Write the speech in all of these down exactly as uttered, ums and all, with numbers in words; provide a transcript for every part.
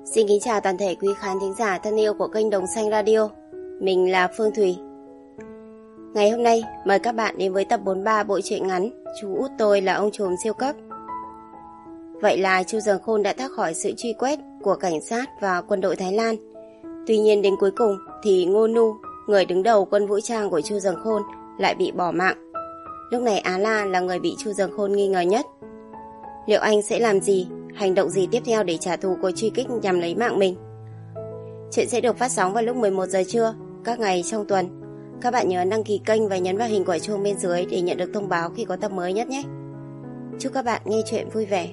Xin kính chào toàn thể quý khán thính giả thân yêu của kênh Đồng Xanh Radio. Mình là Phương Thùy. Ngày hôm nay mời các bạn đến với tập bốn mươi ba bộ truyện ngắn Chú út tôi là ông trùm siêu cấp. Vậy là Chu Dường Khôn đã thoát khỏi sự truy quét của cảnh sát và quân đội Thái Lan. Tuy nhiên đến cuối cùng thì Ngô Nu, người đứng đầu quân vũ trang của Chu Dường Khôn, lại bị bỏ mạng. Lúc này Á La là người bị Chu Dường Khôn nghi ngờ nhất. Liệu anh sẽ làm gì, hành động gì tiếp theo để trả thù cuộc truy kích nhằm lấy mạng mình? Chuyện sẽ được phát sóng vào lúc mười một giờ trưa các ngày trong tuần. Các bạn nhớ đăng ký kênh và nhấn vào hình quả chuông bên dưới để nhận được thông báo khi có tập mới nhất nhé. Chúc các bạn nghe chuyện vui vẻ.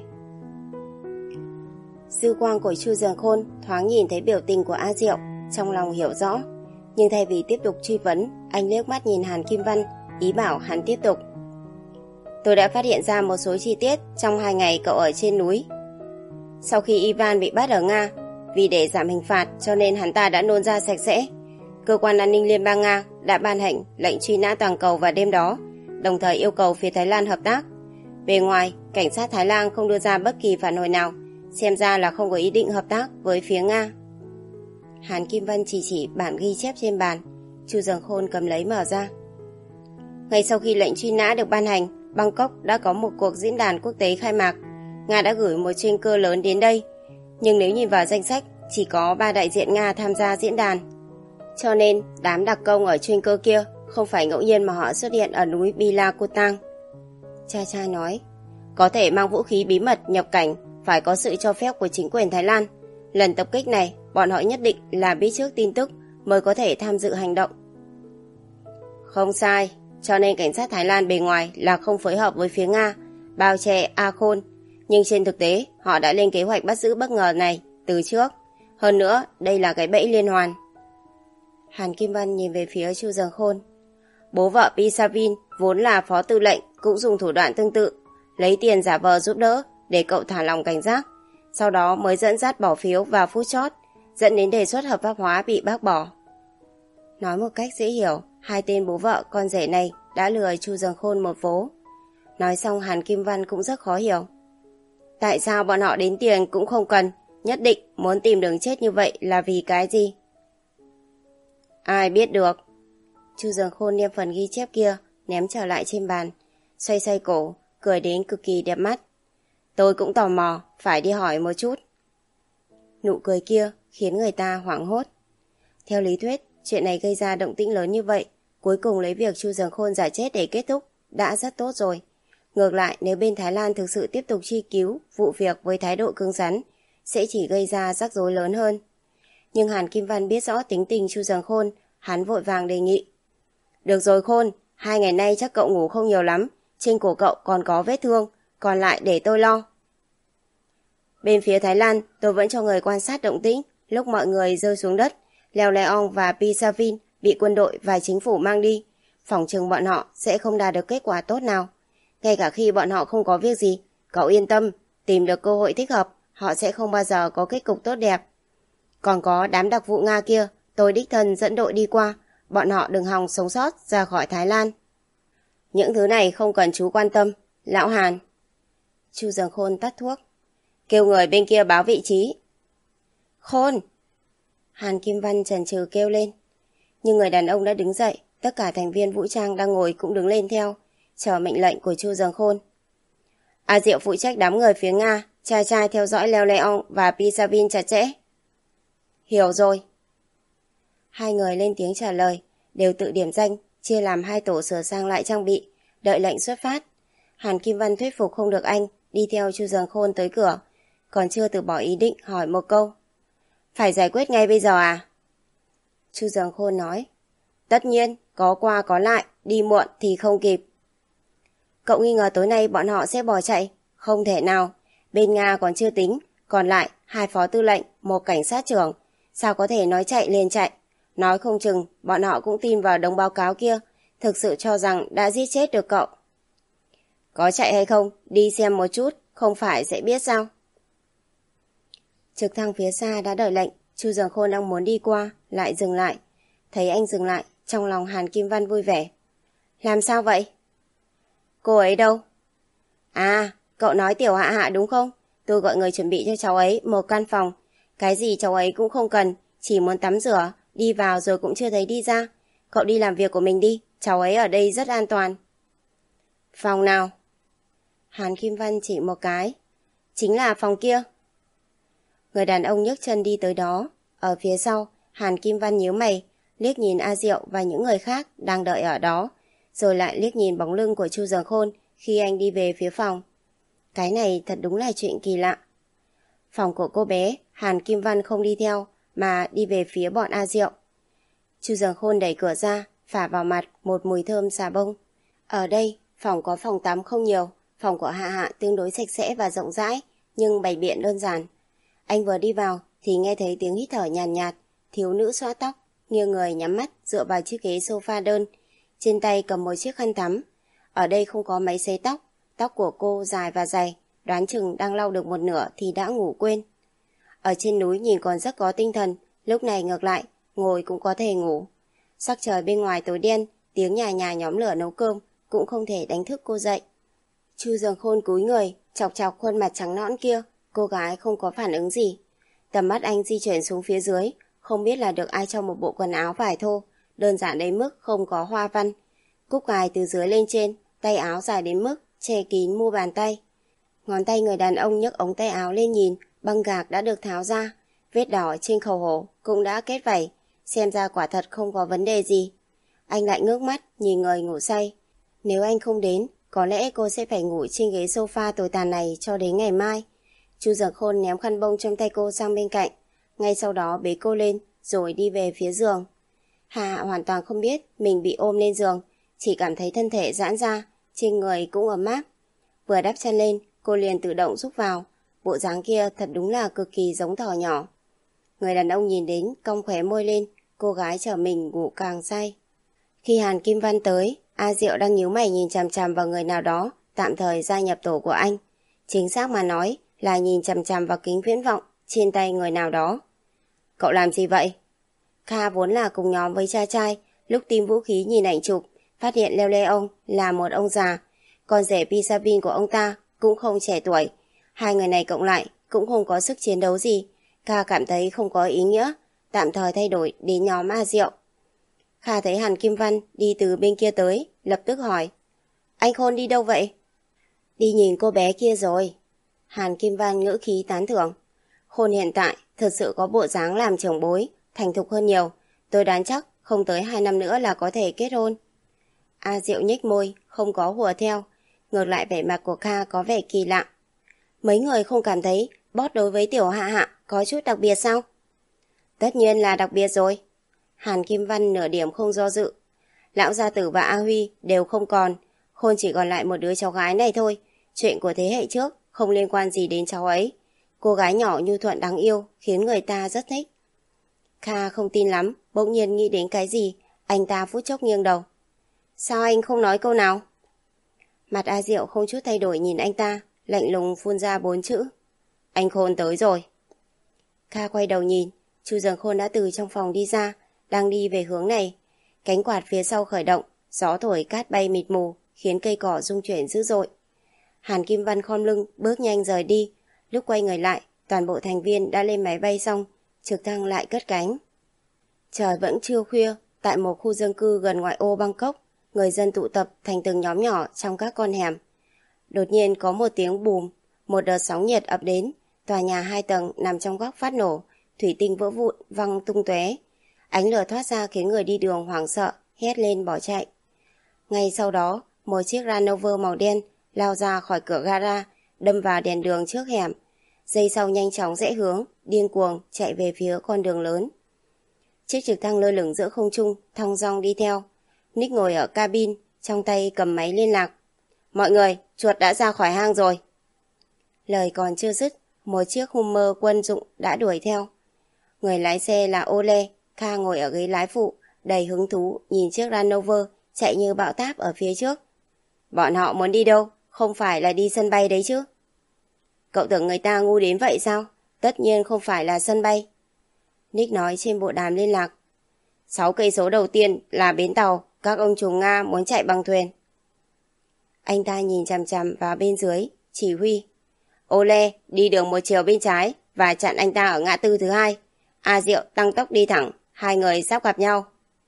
Dư quang của Chu Dường Khôn thoáng nhìn thấy biểu tình của A Diệu, trong lòng hiểu rõ. Nhưng thay vì tiếp tục truy vấn, anh liếc mắt nhìn Hàn Kim Văn, ý bảo hắn tiếp tục. Tôi đã phát hiện ra một số chi tiết trong hai ngày cậu ở trên núi. Sau khi Ivan bị bắt ở Nga, vì để giảm hình phạt cho nên hắn ta đã nôn ra sạch sẽ. Cơ quan an ninh Liên bang Nga đã ban hành lệnh truy nã toàn cầu vào đêm đó, đồng thời yêu cầu phía Thái Lan hợp tác. Bề ngoài, cảnh sát Thái Lan không đưa ra bất kỳ phản hồi nào, xem ra là không có ý định hợp tác với phía Nga. Hàn Kim Văn chỉ chỉ bản ghi chép trên bàn, Chu Dường Khôn cầm lấy mở ra. Ngay sau khi lệnh truy nã được ban hành, Bangkok đã có một cuộc diễn đàn quốc tế khai mạc. Nga đã gửi một chuyên cơ lớn đến đây, nhưng nếu nhìn vào danh sách, chỉ có ba đại diện Nga tham gia diễn đàn. Cho nên, đám đặc công ở chuyên cơ kia không phải ngẫu nhiên mà họ xuất hiện ở núi Bilakutang. Cha cha nói, có thể mang vũ khí bí mật nhập cảnh phải có sự cho phép của chính quyền Thái Lan. Lần tập kích này, bọn họ nhất định là biết trước tin tức mới có thể tham dự hành động. Không sai, cho nên cảnh sát Thái Lan bề ngoài là không phối hợp với phía Nga, bao che A Khôn. Nhưng trên thực tế, họ đã lên kế hoạch bắt giữ bất ngờ này từ trước. Hơn nữa, đây là cái bẫy liên hoàn. Hàn Kim Văn nhìn về phía Chu Dường Khôn. Bố vợ Pisavin vốn là phó tư lệnh cũng dùng thủ đoạn tương tự, lấy tiền giả vờ giúp đỡ để cậu thả lòng cảnh giác, sau đó mới dẫn dắt bỏ phiếu vào phút chót, dẫn đến đề xuất hợp pháp hóa bị bác bỏ. Nói một cách dễ hiểu, hai tên bố vợ con rể này đã lừa Chu Dường Khôn một vố. Nói xong Hàn Kim Văn cũng rất khó hiểu. Tại sao bọn họ đến tiền cũng không cần, nhất định muốn tìm đường chết như vậy là vì cái gì? Ai biết được. Chu Dường Khôn đem phần ghi chép kia ném trở lại trên bàn, xoay xoay cổ, cười đến cực kỳ đẹp mắt. Tôi cũng tò mò, phải đi hỏi một chút. Nụ cười kia khiến người ta hoảng hốt. Theo lý thuyết, chuyện này gây ra động tĩnh lớn như vậy, cuối cùng lấy việc Chu Dường Khôn giả chết để kết thúc đã rất tốt rồi. Ngược lại, nếu bên Thái Lan thực sự tiếp tục truy cứu vụ việc với thái độ cứng rắn, sẽ chỉ gây ra rắc rối lớn hơn. Nhưng Hàn Kim Văn biết rõ tính tình Chu Dường Khôn, hắn vội vàng đề nghị. Được rồi Khôn, hai ngày nay chắc cậu ngủ không nhiều lắm, trên cổ cậu còn có vết thương, còn lại để tôi lo. Bên phía Thái Lan, tôi vẫn cho người quan sát động tĩnh lúc mọi người rơi xuống đất, Leo Leong và Pisavin bị quân đội và chính phủ mang đi. Phỏng chừng bọn họ sẽ không đạt được kết quả tốt nào. Ngay cả khi bọn họ không có việc gì, cậu yên tâm, tìm được cơ hội thích hợp, họ sẽ không bao giờ có kết cục tốt đẹp. Còn có đám đặc vụ Nga kia, tôi đích thân dẫn đội đi qua, bọn họ đừng hòng sống sót ra khỏi Thái Lan. Những thứ này không cần chú quan tâm, lão Hàn. Chu Dường Khôn tắt thuốc. Kêu người bên kia báo vị trí. Khôn! Hàn Kim Văn chần chừ kêu lên. Nhưng người đàn ông đã đứng dậy, tất cả thành viên vũ trang đang ngồi cũng đứng lên theo, chờ mệnh lệnh của Chu Dường Khôn. A Diệu phụ trách đám người phía Nga, trai trai theo dõi Leo Leong và Pisavin chặt chẽ. Hiểu rồi. Hai người lên tiếng trả lời, đều tự điểm danh, chia làm hai tổ sửa sang lại trang bị, đợi lệnh xuất phát. Hàn Kim Văn thuyết phục không được anh, đi theo Chu Dường Khôn tới cửa, còn chưa từ bỏ ý định hỏi một câu. Phải giải quyết ngay bây giờ à? Chu Dường Khôn nói. Tất nhiên, có qua có lại, đi muộn thì không kịp. Cậu nghi ngờ tối nay bọn họ sẽ bỏ chạy? Không thể nào, bên Nga còn chưa tính, còn lại hai phó tư lệnh, một cảnh sát trưởng, sao có thể nói chạy liền chạy? Nói không chừng bọn họ cũng tin vào đống báo cáo kia, thực sự cho rằng đã giết chết được cậu. Có chạy hay không, đi xem một chút, không phải sẽ biết sao? Trực thăng phía xa đã đợi lệnh, Chu Dường Khôn đang muốn đi qua, lại dừng lại. Thấy anh dừng lại, trong lòng Hàn Kim Văn vui vẻ. Làm sao vậy? Cô ấy đâu? À, cậu nói Tiểu Hạ Hạ đúng không? Tôi gọi người chuẩn bị cho cháu ấy một căn phòng. Cái gì cháu ấy cũng không cần, chỉ muốn tắm rửa, đi vào rồi cũng chưa thấy đi ra. Cậu đi làm việc của mình đi, cháu ấy ở đây rất an toàn. Phòng nào? Hàn Kim Văn chỉ một cái. Chính là phòng kia. Người đàn ông nhấc chân đi tới đó. Ở phía sau, Hàn Kim Văn nhíu mày, liếc nhìn A Diệu và những người khác đang đợi ở đó, rồi lại liếc nhìn bóng lưng của Chu Dường Khôn khi anh đi về phía phòng. Cái này thật đúng là chuyện kỳ lạ. Phòng của cô bé, Hàn Kim Văn không đi theo, mà đi về phía bọn A Diệu. Chu Dường Khôn đẩy cửa ra, phả vào mặt một mùi thơm xà bông. Ở đây, phòng có phòng tắm không nhiều, phòng của Hạ Hạ tương đối sạch sẽ và rộng rãi, nhưng bày biện đơn giản. Anh vừa đi vào thì nghe thấy tiếng hít thở nhàn nhạt, nhạt, thiếu nữ xõa tóc, nghiêng người nhắm mắt dựa vào chiếc ghế sofa đơn, trên tay cầm một chiếc khăn tắm. Ở đây không có máy sấy tóc, tóc của cô dài và dày, đoán chừng đang lau được một nửa thì đã ngủ quên. Ở trên núi nhìn còn rất có tinh thần, lúc này ngược lại, ngồi cũng có thể ngủ. Sắc trời bên ngoài tối đen, tiếng nhà nhà nhóm lửa nấu cơm cũng không thể đánh thức cô dậy. Chu Dường Khôn cúi người, chọc chọc khuôn mặt trắng nõn kia, cô gái không có phản ứng gì. Tầm mắt anh di chuyển xuống phía dưới, không biết là được ai cho một bộ quần áo vải thô, đơn giản đến mức không có hoa văn. Cúc gài từ dưới lên trên, tay áo dài đến mức che kín mu bàn tay. Ngón tay người đàn ông nhấc ống tay áo lên nhìn, băng gạc đã được tháo ra, vết đỏ trên khẩu hổ cũng đã kết vảy, xem ra quả thật không có vấn đề gì. Anh lại ngước mắt nhìn người ngủ say. Nếu anh không đến, có lẽ cô sẽ phải ngủ trên ghế sofa tồi tàn này cho đến ngày mai. Chu Dường Khôn ném khăn bông trong tay cô sang bên cạnh, ngay sau đó bế cô lên rồi đi về phía giường. Hà hoàn toàn không biết mình bị ôm lên giường, chỉ cảm thấy thân thể giãn ra, trên người cũng ấm áp. Vừa đắp chân lên, cô liền tự động rúc vào, bộ dáng kia thật đúng là cực kỳ giống thỏ nhỏ. Người đàn ông nhìn đến cong khóe môi lên, cô gái trở mình ngủ càng say. Khi Hàn Kim Văn tới, A Diệu đang nhíu mày nhìn chằm chằm vào người nào đó tạm thời gia nhập tổ của anh. Chính xác mà nói là nhìn chằm chằm vào kính viễn vọng trên tay người nào đó. Cậu làm gì vậy? Kha vốn là cùng nhóm với cha trai, lúc tìm vũ khí nhìn ảnh chụp, phát hiện Leo Leong là một ông già, còn rể Pisavin của ông ta cũng không trẻ tuổi. Hai người này cộng lại cũng không có sức chiến đấu gì. Kha cảm thấy không có ý nghĩa, tạm thời thay đổi đến nhóm A Diệu. Kha thấy Hàn Kim Văn đi từ bên kia tới, lập tức hỏi: Anh Khôn đi đâu vậy? Đi nhìn cô bé kia rồi. Hàn Kim Văn ngữ khí tán thưởng. Khôn hiện tại thật sự có bộ dáng làm trưởng bối, thành thục hơn nhiều. Tôi đoán chắc không tới hai năm nữa là có thể kết hôn. A Diệu nhếch môi, không có hùa theo. Ngược lại vẻ mặt của Kha có vẻ kỳ lạ. Mấy người không cảm thấy boss đối với tiểu Hạ Hạ có chút đặc biệt sao? Tất nhiên là đặc biệt rồi. Hàn Kim Văn nửa điểm không do dự. Lão gia tử và A Huy đều không còn, Khôn chỉ còn lại một đứa cháu gái này thôi. Chuyện của thế hệ trước không liên quan gì đến cháu ấy. Cô gái nhỏ nhu thuận đáng yêu khiến người ta rất thích. Kha không tin lắm, bỗng nhiên nghĩ đến cái gì, anh ta phút chốc nghiêng đầu. Sao anh không nói câu nào? Mặt A Diệu không chút thay đổi nhìn anh ta, lạnh lùng phun ra bốn chữ. Anh Khôn tới rồi. Kha quay đầu nhìn, Chu Dường Khôn đã từ trong phòng đi ra, đang đi về hướng này. Cánh quạt phía sau khởi động, gió thổi cát bay mịt mù, khiến cây cỏ rung chuyển dữ dội. Hàn Kim Văn khom lưng, bước nhanh rời đi. Lúc quay người lại, toàn bộ thành viên đã lên máy bay xong, trực thăng lại cất cánh. Trời vẫn trưa khuya, tại một khu dân cư gần ngoại ô Bangkok, người dân tụ tập thành từng nhóm nhỏ trong các con hẻm. Đột nhiên có một tiếng bùm, một đợt sóng nhiệt ập đến, tòa nhà hai tầng nằm trong góc phát nổ, thủy tinh vỡ vụn văng tung tóe. Ánh lửa thoát ra khiến người đi đường hoảng sợ, hét lên bỏ chạy. Ngay sau đó, một chiếc Land Rover màu đen lao ra khỏi cửa gara, đâm vào đèn đường trước hẻm. Giây sau nhanh chóng rẽ hướng, điên cuồng chạy về phía con đường lớn. Chiếc trực thăng lơ lửng giữa không trung, thong dong đi theo. Nick ngồi ở cabin, trong tay cầm máy liên lạc. Mọi người, chuột đã ra khỏi hang rồi. Lời còn chưa dứt, một chiếc Hummer quân dụng đã đuổi theo. Người lái xe là Ole, Kha ngồi ở ghế lái phụ, đầy hứng thú nhìn chiếc Land Rover chạy như bão táp ở phía trước. Bọn họ muốn đi đâu? Không phải là đi sân bay đấy chứ? Cậu tưởng người ta ngu đến vậy sao? Tất nhiên không phải là sân bay. Nick nói trên bộ đàm liên lạc. Sáu cây số đầu tiên là bến tàu, các ông trùm Nga muốn chạy bằng thuyền. Anh ta nhìn chằm chằm vào bên dưới, chỉ huy. Ole, đi đường một chiều bên trái, và chặn anh ta ở ngã tư thứ hai. A Diệu tăng tốc đi thẳng, hai người sắp gặp nhau.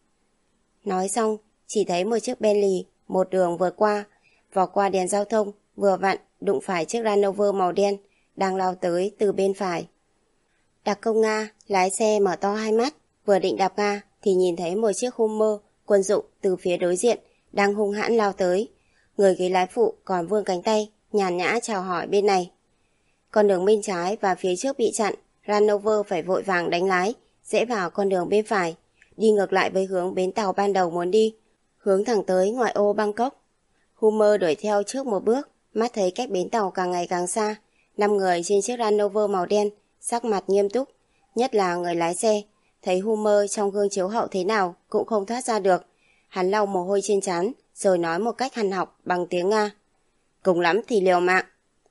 Nói xong, chỉ thấy một chiếc Bentley một đường vượt qua, vòng qua đèn giao thông, vừa vặn đụng phải chiếc Land Rover màu đen đang lao tới từ bên phải. Đặc công Nga lái xe mở to hai mắt, vừa định đạp ga thì nhìn thấy một chiếc Hummer quân dụng từ phía đối diện đang hung hãn lao tới. Người ghế lái phụ còn vươn cánh tay nhàn nhã chào hỏi bên này. Con đường bên trái và phía trước bị chặn, Land Rover phải vội vàng đánh lái, rẽ vào con đường bên phải, đi ngược lại với hướng bến tàu ban đầu muốn đi, hướng thẳng tới ngoại ô Bangkok. Hummer đuổi theo trước một bước, mắt thấy cách bến tàu càng ngày càng xa. Năm người trên chiếc Land Rover màu đen, sắc mặt nghiêm túc, nhất là người lái xe, thấy Hummer trong gương chiếu hậu thế nào cũng không thoát ra được. Hắn lau mồ hôi trên trán, rồi nói một cách hằn học bằng tiếng Nga. Cùng lắm thì liều mạng.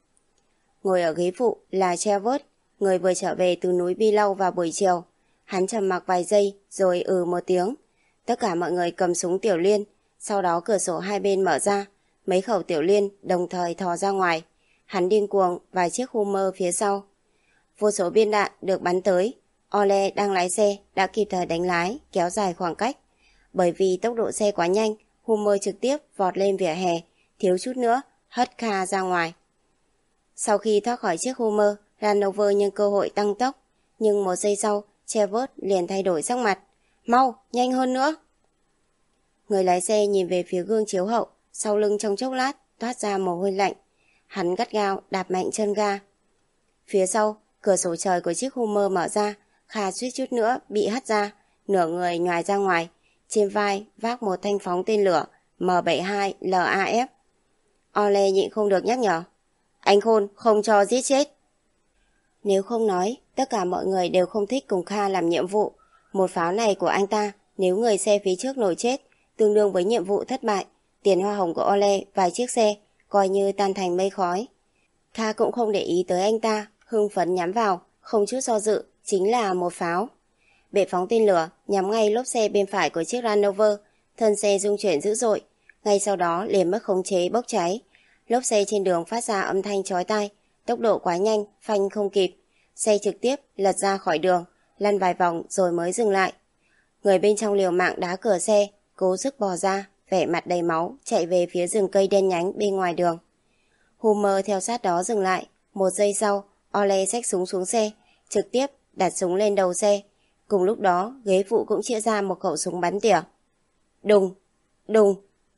Ngồi ở ghế phụ là Trevor, người vừa trở về từ núi Bi Lau vào buổi chiều. Hắn trầm mặc vài giây rồi ừ một tiếng. Tất cả mọi người cầm súng tiểu liên, sau đó cửa sổ hai bên mở ra, mấy khẩu tiểu liên đồng thời thò ra ngoài. Hắn điên cuồng vài chiếc Hummer phía sau. Vô số viên đạn được bắn tới. Ole đang lái xe đã kịp thời đánh lái, kéo dài khoảng cách. Bởi vì tốc độ xe quá nhanh, Hummer trực tiếp vọt lên vỉa hè, thiếu chút nữa hất Kha ra ngoài. Sau khi thoát khỏi chiếc Hummer, Land Rover nhân cơ hội tăng tốc, nhưng một giây sau, Trevor liền thay đổi sắc mặt. Mau, nhanh hơn nữa. Người lái xe nhìn về phía gương chiếu hậu, sau lưng trong chốc lát toát ra mồ hôi lạnh. Hắn gắt gao đạp mạnh chân ga. Phía sau, cửa sổ trời của chiếc Hummer mở ra, Kha suýt chút nữa bị hất ra, nửa người nhoài ra ngoài, trên vai vác một thanh phóng tên lửa M bảy mươi hai L A F. Ole nhịn không được nhắc nhở. Anh Khôn không cho giết chết. Nếu không nói, tất cả mọi người đều không thích cùng Kha làm nhiệm vụ. Một pháo này của anh ta, nếu người xe phía trước nổ chết, tương đương với nhiệm vụ thất bại. Tiền hoa hồng của Ole vài chiếc xe, coi như tan thành mây khói. Kha cũng không để ý tới anh ta, hưng phấn nhắm vào, không chút do dự, chính là một pháo. Bệ phóng tên lửa nhắm ngay lốp xe bên phải của chiếc Land Rover, thân xe rung chuyển dữ dội, ngay sau đó liền mất khống chế bốc cháy. Lốp xe trên đường phát ra âm thanh chói tai, tốc độ quá nhanh, phanh không kịp. Xe trực tiếp lật ra khỏi đường, lăn vài vòng rồi mới dừng lại. Người bên trong liều mạng đá cửa xe, cố sức bò ra, vẻ mặt đầy máu, chạy về phía rừng cây đen nhánh bên ngoài đường. Hummer theo sát đó dừng lại. Một giây sau, Ole xách súng xuống xe, trực tiếp đặt súng lên đầu xe. Cùng lúc đó, ghế phụ cũng chĩa ra một khẩu súng bắn tỉa. Đùng, đùng.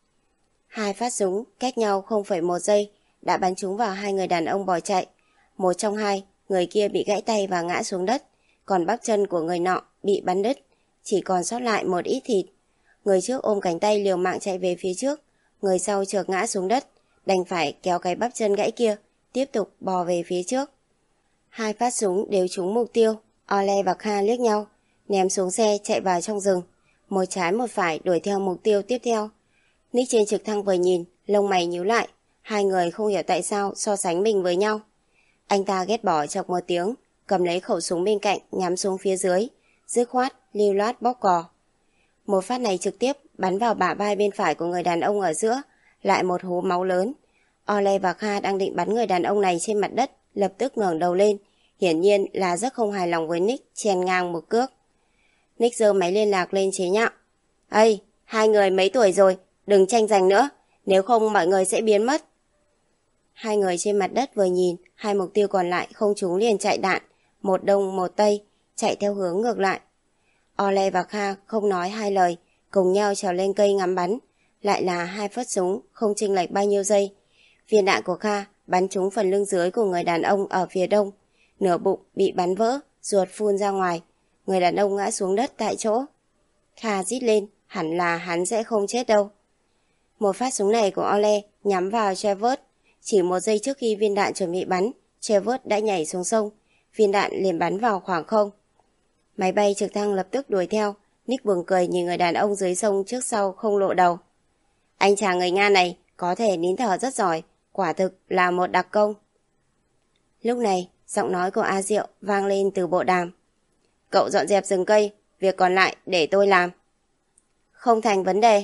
Hai phát súng cách nhau không phẩy một giây đã bắn trúng vào hai người đàn ông bỏ chạy. Một trong hai, người kia bị gãy tay và ngã xuống đất, còn bắp chân của người nọ bị bắn đứt, chỉ còn sót lại một ít thịt. Người trước ôm cánh tay liều mạng chạy về phía trước, người sau trượt ngã xuống đất, đành phải kéo cái bắp chân gãy kia, tiếp tục bò về phía trước. Hai phát súng đều trúng mục tiêu. Ole và Kha liếc nhau, ném xuống xe chạy vào trong rừng, một trái một phải đuổi theo mục tiêu tiếp theo. Nick trên trực thăng vừa nhìn, lông mày nhíu lại, hai người không hiểu tại sao so sánh mình với nhau. Anh ta ghét bỏ chọc một tiếng, cầm lấy khẩu súng bên cạnh nhắm xuống phía dưới, dứt khoát lưu loát bóp cò. Một phát này trực tiếp bắn vào bả vai bên phải của người đàn ông ở giữa, lại một hố máu lớn. Ole và Kha đang định bắn người đàn ông này trên mặt đất, lập tức ngẩng đầu lên, hiển nhiên là rất không hài lòng với Nick chèn ngang một cước. Nick giơ máy liên lạc lên chế nhạo. Ây, hai người mấy tuổi rồi, đừng tranh giành nữa, nếu không mọi người sẽ biến mất. Hai người trên mặt đất vừa nhìn, hai mục tiêu còn lại không trúng liền chạy đạn, một đông một tây, chạy theo hướng ngược lại. Ole và Kha không nói hai lời, cùng nhau trèo lên cây ngắm bắn, lại là hai phát súng, không chênh lệch bao nhiêu giây. Viên đạn của Kha bắn trúng phần lưng dưới của người đàn ông ở phía đông, nửa bụng bị bắn vỡ, ruột phun ra ngoài, người đàn ông ngã xuống đất tại chỗ. Kha rít lên, hẳn là hắn sẽ không chết đâu. Một phát súng này của Ole nhắm vào Trevor. Chỉ một giây trước khi viên đạn chuẩn bị bắn, Trevor đã nhảy xuống sông, viên đạn liền bắn vào khoảng không. Máy bay trực thăng lập tức đuổi theo. Nick buồn cười nhìn người đàn ông dưới sông trước sau không lộ đầu. Anh chàng người Nga này có thể nín thở rất giỏi, quả thực là một đặc công. Lúc này, giọng nói của A Diệu vang lên từ bộ đàm. Cậu dọn dẹp rừng cây, việc còn lại để tôi làm. Không thành vấn đề.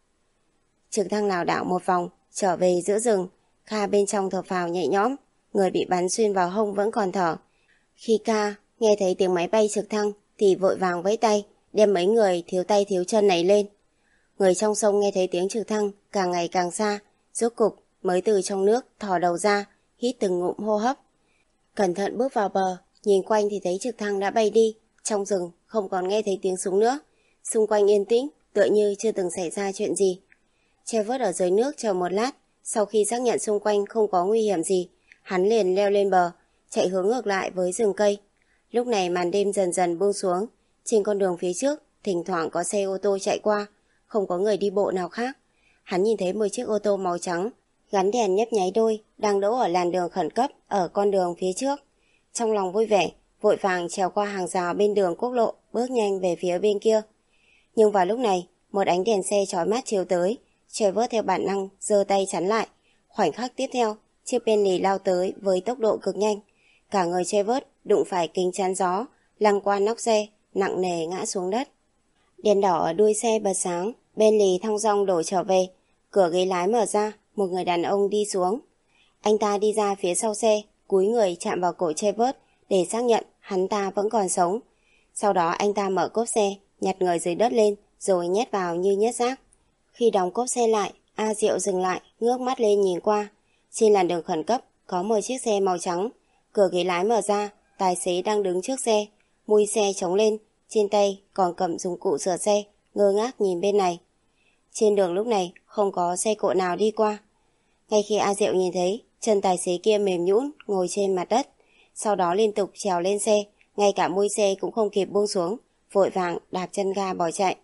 Trực thăng lảo đảo một vòng, trở về giữa rừng. Kha bên trong thở phào nhẹ nhõm, người bị bắn xuyên vào hông vẫn còn thở. Khi Ca nghe thấy tiếng máy bay trực thăng thì vội vàng vẫy tay, đem mấy người thiếu tay thiếu chân này lên. Người trong sông nghe thấy tiếng trực thăng càng ngày càng xa, rốt cục mới từ trong nước thò đầu ra, hít từng ngụm hô hấp. Cẩn thận bước vào bờ, nhìn quanh thì thấy trực thăng đã bay đi, trong rừng không còn nghe thấy tiếng súng nữa. Xung quanh yên tĩnh, tựa như chưa từng xảy ra chuyện gì. Trevor ở dưới nước chờ một lát, sau khi xác nhận xung quanh không có nguy hiểm gì, hắn liền leo lên bờ, chạy hướng ngược lại với rừng cây. Lúc này màn đêm dần dần buông xuống, trên con đường phía trước thỉnh thoảng có xe ô tô chạy qua, không có người đi bộ nào khác. Hắn nhìn thấy một chiếc ô tô màu trắng gắn đèn nhấp nháy đôi đang đỗ ở làn đường khẩn cấp ở con đường phía trước. Trong lòng vui vẻ, vội vàng trèo qua hàng rào bên đường quốc lộ, bước nhanh về phía bên kia. Nhưng vào lúc này, một ánh đèn xe chói mắt chiếu tới, Trevor theo bản năng giơ tay chắn lại. Khoảnh khắc tiếp theo, chiếc Bentley lao tới với tốc độ cực nhanh. Cả người Trevor đụng phải kính chắn gió, lăn qua nóc xe, nặng nề ngã xuống đất. Đèn đỏ ở đuôi xe bật sáng, Bentley thong dong đổ trở về. Cửa ghế lái mở ra, một người đàn ông đi xuống. Anh ta đi ra phía sau xe, cúi người chạm vào cổ Trevor để xác nhận hắn ta vẫn còn sống. Sau đó anh ta mở cốp xe, nhặt người dưới đất lên rồi nhét vào như nhét rác. Khi đóng cốp xe lại, A Diệu dừng lại, ngước mắt lên nhìn qua. Trên làn đường khẩn cấp có một chiếc xe màu trắng. Cửa ghế lái mở ra, tài xế đang đứng trước xe, mui xe chống lên, trên tay còn cầm dụng cụ sửa xe, ngơ ngác nhìn bên này. Trên đường lúc này không có xe cộ nào đi qua. Ngay khi A Diệu nhìn thấy, chân tài xế kia mềm nhũn ngồi trên mặt đất, sau đó liên tục trèo lên xe, ngay cả mui xe cũng không kịp buông xuống, vội vàng đạp chân ga bỏ chạy.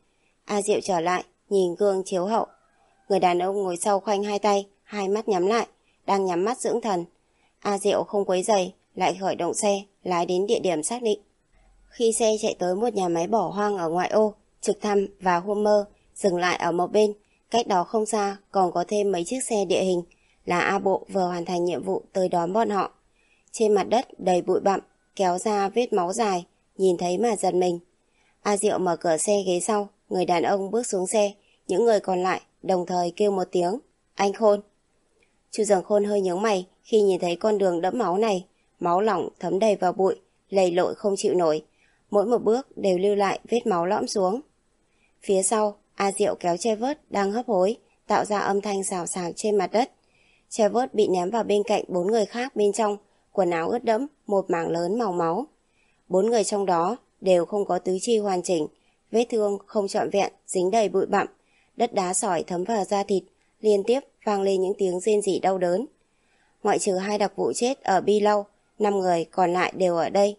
A Diệu trở lại, nhìn gương chiếu hậu. Người đàn ông ngồi sau khoanh hai tay, hai mắt nhắm lại, đang nhắm mắt dưỡng thần. A Diệu không quấy rầy, lại khởi động xe, lái đến địa điểm xác định. Khi xe chạy tới một nhà máy bỏ hoang ở ngoại ô, Trực Thăng và Homer dừng lại ở một bên. Cách đó không xa còn có thêm mấy chiếc xe địa hình, là A Bộ vừa hoàn thành nhiệm vụ tới đón bọn họ. Trên mặt đất đầy bụi bặm, kéo ra vết máu dài, nhìn thấy mà giật mình. A Diệu mở cửa xe ghế sau, người đàn ông bước xuống xe, những người còn lại đồng thời kêu một tiếng, anh Khôn. Chu Dường Khôn hơi nhướng mày khi nhìn thấy con đường đẫm máu này, máu lỏng thấm đầy vào bụi, lầy lội không chịu nổi, mỗi một bước đều lưu lại vết máu lõm xuống. Phía sau, A Diệu kéo Trevor đang hấp hối, tạo ra âm thanh xào xạc trên mặt đất. Trevor bị ném vào bên cạnh bốn người khác bên trong, quần áo ướt đẫm, một mảng lớn màu máu. Bốn người trong đó đều không có tứ chi hoàn chỉnh, vết thương không trọn vẹn, dính đầy bụi bặm, đất đá sỏi thấm vào da thịt, liên tiếp vang lên những tiếng rên rỉ đau đớn. Ngoại trừ hai đặc vụ chết ở Bi Lau, năm người còn lại đều ở đây.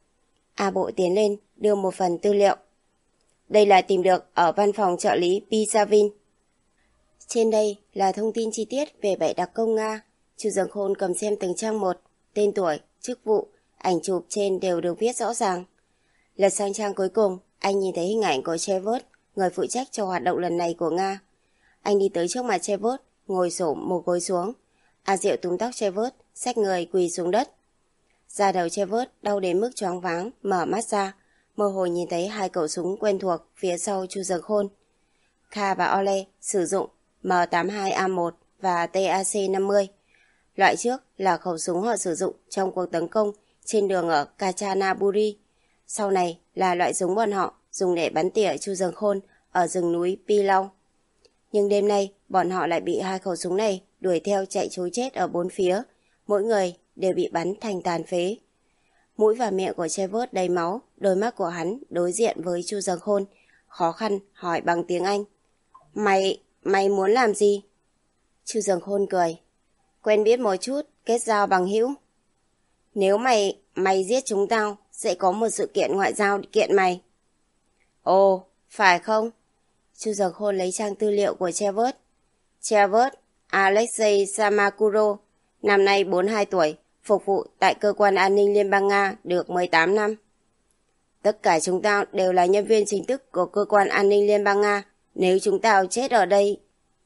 A Bộ tiến lên, đưa một phần tư liệu. Đây là tìm được ở văn phòng trợ lý Pisavin. Trên đây là thông tin chi tiết về bảy đặc công Nga. Chu Dường Khôn cầm xem từng trang một, tên tuổi, chức vụ, ảnh chụp trên đều được viết rõ ràng. Lật sang trang cuối cùng, anh nhìn thấy hình ảnh của Trevor, người phụ trách cho hoạt động lần này của Nga. Anh đi tới trước mặt Trevor, ngồi xổm một gối xuống. A Diệu túm tóc Trevor, xách người quỳ xuống đất. Da đầu Trevor đau đến mức choáng váng, mở mắt ra, mơ hồ nhìn thấy hai khẩu súng quen thuộc phía sau Chu Dường Khôn. Kha và Ole sử dụng M tám hai A một và T A C năm mươi. Loại trước là khẩu súng họ sử dụng trong cuộc tấn công trên đường ở Kachanaburi. Sau này là loại súng bọn họ dùng để bắn tỉa Chu Dường Khôn ở rừng núi Pi Lau. Nhưng đêm nay, bọn họ lại bị hai khẩu súng này đuổi theo chạy trối chết ở bốn phía. Mỗi người đều bị bắn thành tàn phế. Mũi và miệng của Trevor đầy máu, đôi mắt của hắn đối diện với Chu Dường Khôn, khó khăn hỏi bằng tiếng Anh. Mày, mày muốn làm gì? Chu Dường Khôn cười. Quen biết một chút, kết giao bằng hữu. Nếu mày, mày giết chúng tao, sẽ có một sự kiện ngoại giao kiện mày. Ồ, phải không? Chu Dường Khôn lấy trang tư liệu của Trevor. Trevor, Alexei Samakuro, năm nay bốn mươi hai tuổi, phục vụ tại cơ quan an ninh Liên bang Nga được mười tám năm. Tất cả chúng tao đều là nhân viên chính thức của cơ quan an ninh Liên bang Nga. Nếu chúng tao chết ở đây...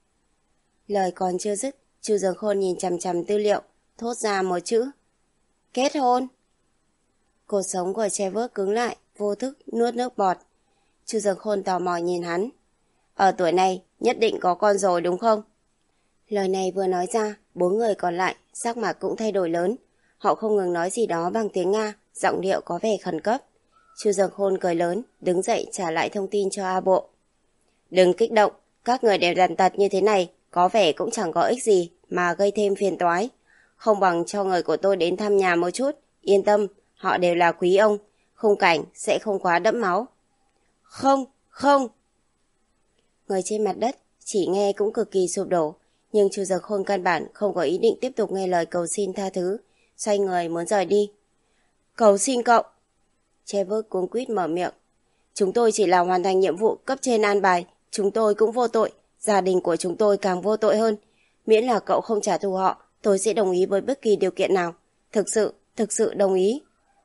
Lời còn chưa dứt, Chu Dường Khôn nhìn chằm chằm tư liệu, thốt ra một chữ. Kết hôn. Cột sống của Trevor cứng lại, vô thức nuốt nước bọt. Chu Dường Khôn tò mò nhìn hắn. Ở tuổi này, nhất định có con rồi đúng không? Lời này vừa nói ra, bốn người còn lại, sắc mặt cũng thay đổi lớn. Họ không ngừng nói gì đó bằng tiếng Nga, giọng điệu có vẻ khẩn cấp. Chu Dâng Khôn cười lớn, đứng dậy trả lại thông tin cho A Bộ. Đừng kích động, các người đều tàn tật như thế này, có vẻ cũng chẳng có ích gì mà gây thêm phiền toái. Không bằng cho người của tôi đến thăm nhà một chút, yên tâm, họ đều là quý ông, khung cảnh sẽ không quá đẫm máu. Không, không. Người trên mặt đất chỉ nghe cũng cực kỳ sụp đổ, nhưng Chu Dâng Khôn căn bản không có ý định tiếp tục nghe lời cầu xin tha thứ, xoay người muốn rời đi. Cầu xin cậu. Trevor cuống quýt mở miệng. Chúng tôi chỉ là hoàn thành nhiệm vụ cấp trên an bài, chúng tôi cũng vô tội, gia đình của chúng tôi càng vô tội hơn. Miễn là cậu không trả thù họ, tôi sẽ đồng ý với bất kỳ điều kiện nào. Thực sự, thực sự đồng ý.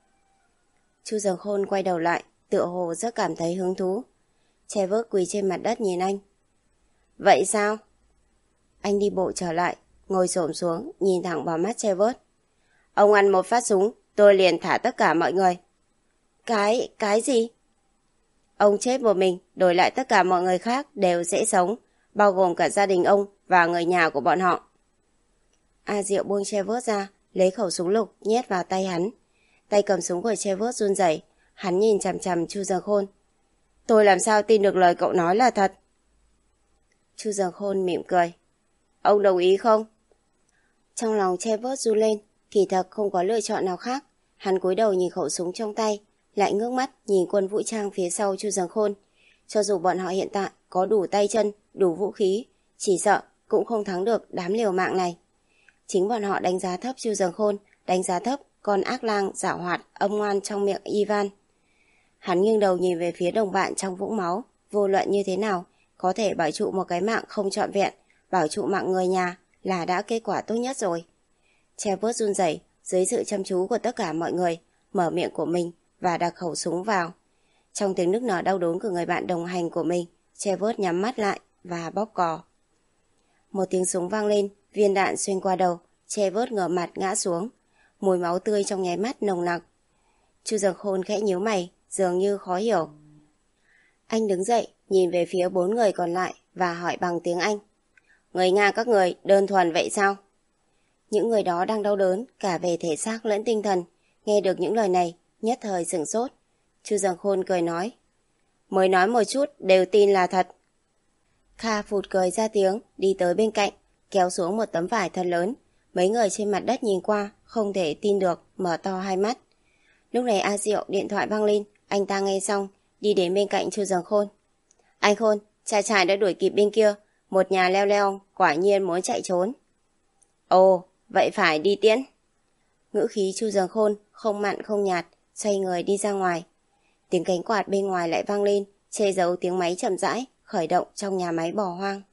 Chu Dâng Khôn quay đầu lại, tựa hồ rất cảm thấy hứng thú. Trevor quỳ trên mặt đất nhìn anh. Vậy sao? Anh đi bộ trở lại, ngồi xổm xuống, nhìn thẳng vào mắt Trevor. Ông ăn một phát súng, tôi liền thả tất cả mọi người. Cái, cái gì? Ông chết một mình, đổi lại tất cả mọi người khác đều sẽ sống, bao gồm cả gia đình ông và người nhà của bọn họ. A Diệu buông Trevor ra, lấy khẩu súng lục nhét vào tay hắn. Tay cầm súng của Trevor run rẩy, hắn nhìn chằm chằm Chu Dâng Khôn. Tôi làm sao tin được lời cậu nói là thật? Chu Dâng Khôn mỉm cười. Ông đồng ý không? Trong lòng Trevor run lên, kỳ thật không có lựa chọn nào khác. Hắn cúi đầu nhìn khẩu súng trong tay, lại ngước mắt nhìn quân vũ trang phía sau Chu Dâng Khôn. Cho dù bọn họ hiện tại có đủ tay chân, đủ vũ khí, chỉ sợ cũng không thắng được đám liều mạng này. Chính bọn họ đánh giá thấp Chu Dâng Khôn, đánh giá thấp con ác lang giảo hoạt âm ngoan trong miệng Ivan. Hắn nghiêng đầu nhìn về phía đồng bạn trong vũng máu, vô luận như thế nào, có thể bảo trụ một cái mạng không trọn vẹn, bảo trụ mạng người nhà là đã kết quả tốt nhất rồi. Trevor run rẩy dưới sự chăm chú của tất cả mọi người, mở miệng của mình và đặt khẩu súng vào. Trong tiếng nức nở đau đớn của người bạn đồng hành của mình, Trevor nhắm mắt lại và bóp cò. Một tiếng súng vang lên, viên đạn xuyên qua đầu, Trevor ngửa mặt ngã xuống. Mùi máu tươi trong nháy mắt nồng nặc. Chu Dâng Khôn khẽ nhíu mày, dường như khó hiểu. Anh đứng dậy, nhìn về phía bốn người còn lại và hỏi bằng tiếng Anh. Người Nga các người đơn thuần vậy sao? Những người đó đang đau đớn, cả về thể xác lẫn tinh thần. Nghe được những lời này, nhất thời sửng sốt. Chu Dâng Khôn cười nói. Mới nói một chút, đều tin là thật. Kha phụt cười ra tiếng, đi tới bên cạnh, kéo xuống một tấm vải thật lớn. Mấy người trên mặt đất nhìn qua, không thể tin được, mở to hai mắt. Lúc này A Diệu điện thoại vang lên, anh ta nghe xong, đi đến bên cạnh Chu Dâng Khôn. Anh Khôn, cha trai đã đuổi kịp bên kia, một nhà leo leo, quả nhiên muốn chạy trốn. Ồ, vậy phải đi tiễn. Ngữ khí Chu Dâng Khôn không mặn không nhạt, xoay người đi ra ngoài. Tiếng cánh quạt bên ngoài lại vang lên, che giấu tiếng máy chậm rãi, khởi động trong nhà máy bỏ hoang.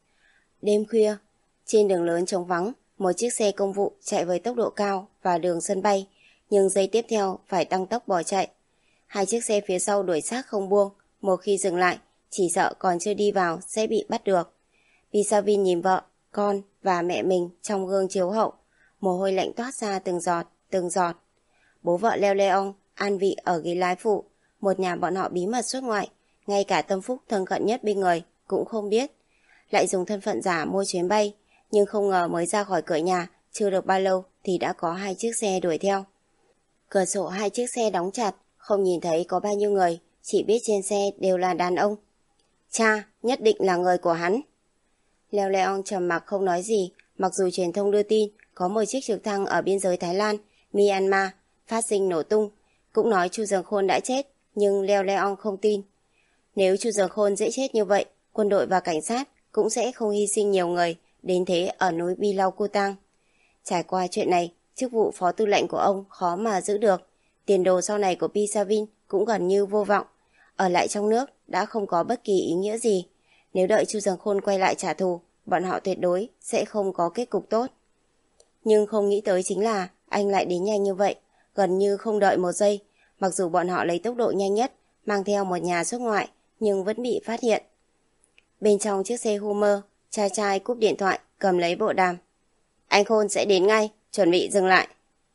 Đêm khuya, trên đường lớn trống vắng, một chiếc xe công vụ chạy với tốc độ cao vào đường sân bay, nhưng giây tiếp theo phải tăng tốc bỏ chạy. Hai chiếc xe phía sau đuổi sát không buông, một khi dừng lại, chỉ sợ còn chưa đi vào sẽ bị bắt được. Pisavin nhìn vợ, con và mẹ mình trong gương chiếu hậu, mồ hôi lạnh toát ra từng giọt, từng giọt. Bố vợ Leo Leon an vị ở ghế lái phụ, một nhà bọn họ bí mật xuất ngoại, ngay cả tâm phúc thân cận nhất bên người cũng không biết. Lại dùng thân phận giả mua chuyến bay, nhưng không ngờ mới ra khỏi cửa nhà, chưa được bao lâu thì đã có hai chiếc xe đuổi theo. Cửa sổ hai chiếc xe đóng chặt, không nhìn thấy có bao nhiêu người, chỉ biết trên xe đều là đàn ông. Cha, nhất định là người của hắn. Leo Leon trầm mặc không nói gì, mặc dù truyền thông đưa tin có một chiếc trực thăng ở biên giới Thái Lan, Myanmar phát sinh nổ tung, cũng nói Chu Dâng Khôn đã chết, nhưng Leo Leon không tin. Nếu Chu Dâng Khôn dễ chết như vậy, quân đội và cảnh sát cũng sẽ không hy sinh nhiều người đến thế ở núi Bilau Kutang. Trải qua chuyện này, chức vụ phó tư lệnh của ông khó mà giữ được. Tiền đồ sau này của Pisavin cũng gần như vô vọng. Ở lại trong nước đã không có bất kỳ ý nghĩa gì. Nếu đợi Chu Dâng Khôn quay lại trả thù, bọn họ tuyệt đối sẽ không có kết cục tốt. Nhưng không nghĩ tới chính là anh lại đến nhanh như vậy, gần như không đợi một giây. Mặc dù bọn họ lấy tốc độ nhanh nhất, mang theo một nhà xuất ngoại, nhưng vẫn bị phát hiện. Bên trong chiếc xe Hummer, cha trai cúp điện thoại, cầm lấy bộ đàm. Anh Khôn sẽ đến ngay, chuẩn bị dừng lại.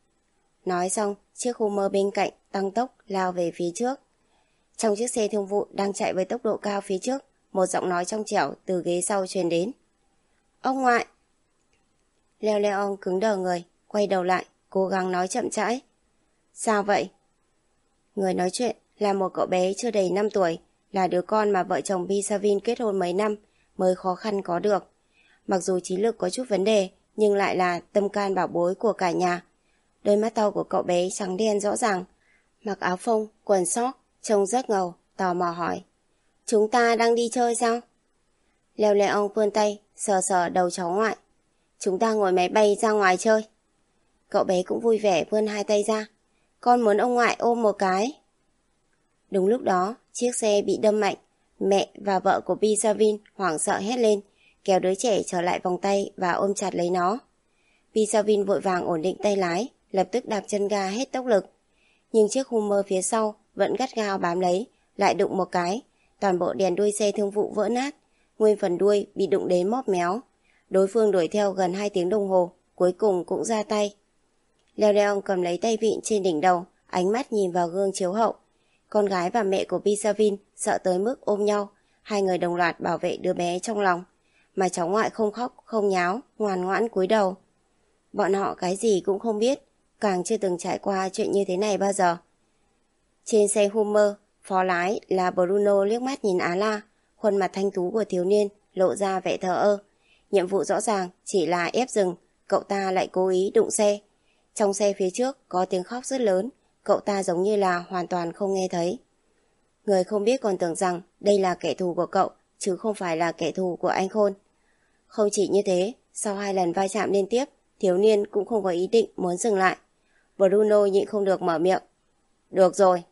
Nói xong, chiếc Hummer bên cạnh tăng tốc lao về phía trước. Trong chiếc xe thương vụ đang chạy với tốc độ cao phía trước, một giọng nói trong trẻo từ ghế sau truyền đến. Ông ngoại! Leo Leon cứng đờ người, quay đầu lại, cố gắng nói chậm rãi. Sao vậy? Người nói chuyện là một cậu bé chưa đầy năm tuổi, là đứa con mà vợ chồng Pisavin kết hôn mấy năm mới khó khăn có được. Mặc dù trí lực có chút vấn đề, nhưng lại là tâm can bảo bối của cả nhà. Đôi mắt to của cậu bé trắng đen rõ ràng, mặc áo phông, quần sóc, trông rất ngầu, tò mò hỏi. Chúng ta đang đi chơi sao? Leo Leon vươn tay, sờ sờ đầu cháu ngoại. Chúng ta ngồi máy bay ra ngoài chơi. Cậu bé cũng vui vẻ vươn hai tay ra. Con muốn ông ngoại ôm một cái. Đúng lúc đó, chiếc xe bị đâm mạnh. Mẹ và vợ của Pisavin hoảng sợ hét lên, kéo đứa trẻ trở lại vòng tay và ôm chặt lấy nó. Pisavin vội vàng ổn định tay lái, lập tức đạp chân ga hết tốc lực. Nhưng chiếc Hummer phía sau vẫn gắt gao bám lấy, lại đụng một cái. Toàn bộ đèn đuôi xe thương vụ vỡ nát, nguyên phần đuôi bị đụng đến móp méo. Đối phương đuổi theo gần hai tiếng đồng hồ, cuối cùng cũng ra tay. Leo Leon cầm lấy tay vịn trên đỉnh đầu, ánh mắt nhìn vào gương chiếu hậu. Con gái và mẹ của Pisavin sợ tới mức ôm nhau, hai người đồng loạt bảo vệ đứa bé trong lòng. Mà cháu ngoại không khóc, không nháo, ngoan ngoãn cúi đầu. Bọn họ cái gì cũng không biết, càng chưa từng trải qua chuyện như thế này bao giờ. Trên xe Hummer, phó lái là Bruno liếc mắt nhìn Á La, khuôn mặt thanh tú của thiếu niên lộ ra vẻ thờ ơ. Nhiệm vụ rõ ràng chỉ là ép dừng, cậu ta lại cố ý đụng xe. Trong xe phía trước có tiếng khóc rất lớn, cậu ta giống như là hoàn toàn không nghe thấy. Người không biết còn tưởng rằng đây là kẻ thù của cậu, chứ không phải là kẻ thù của anh Khôn. Không chỉ như thế, sau hai lần va chạm liên tiếp, thiếu niên cũng không có ý định muốn dừng lại. Bruno nhịn không được mở miệng. Được rồi.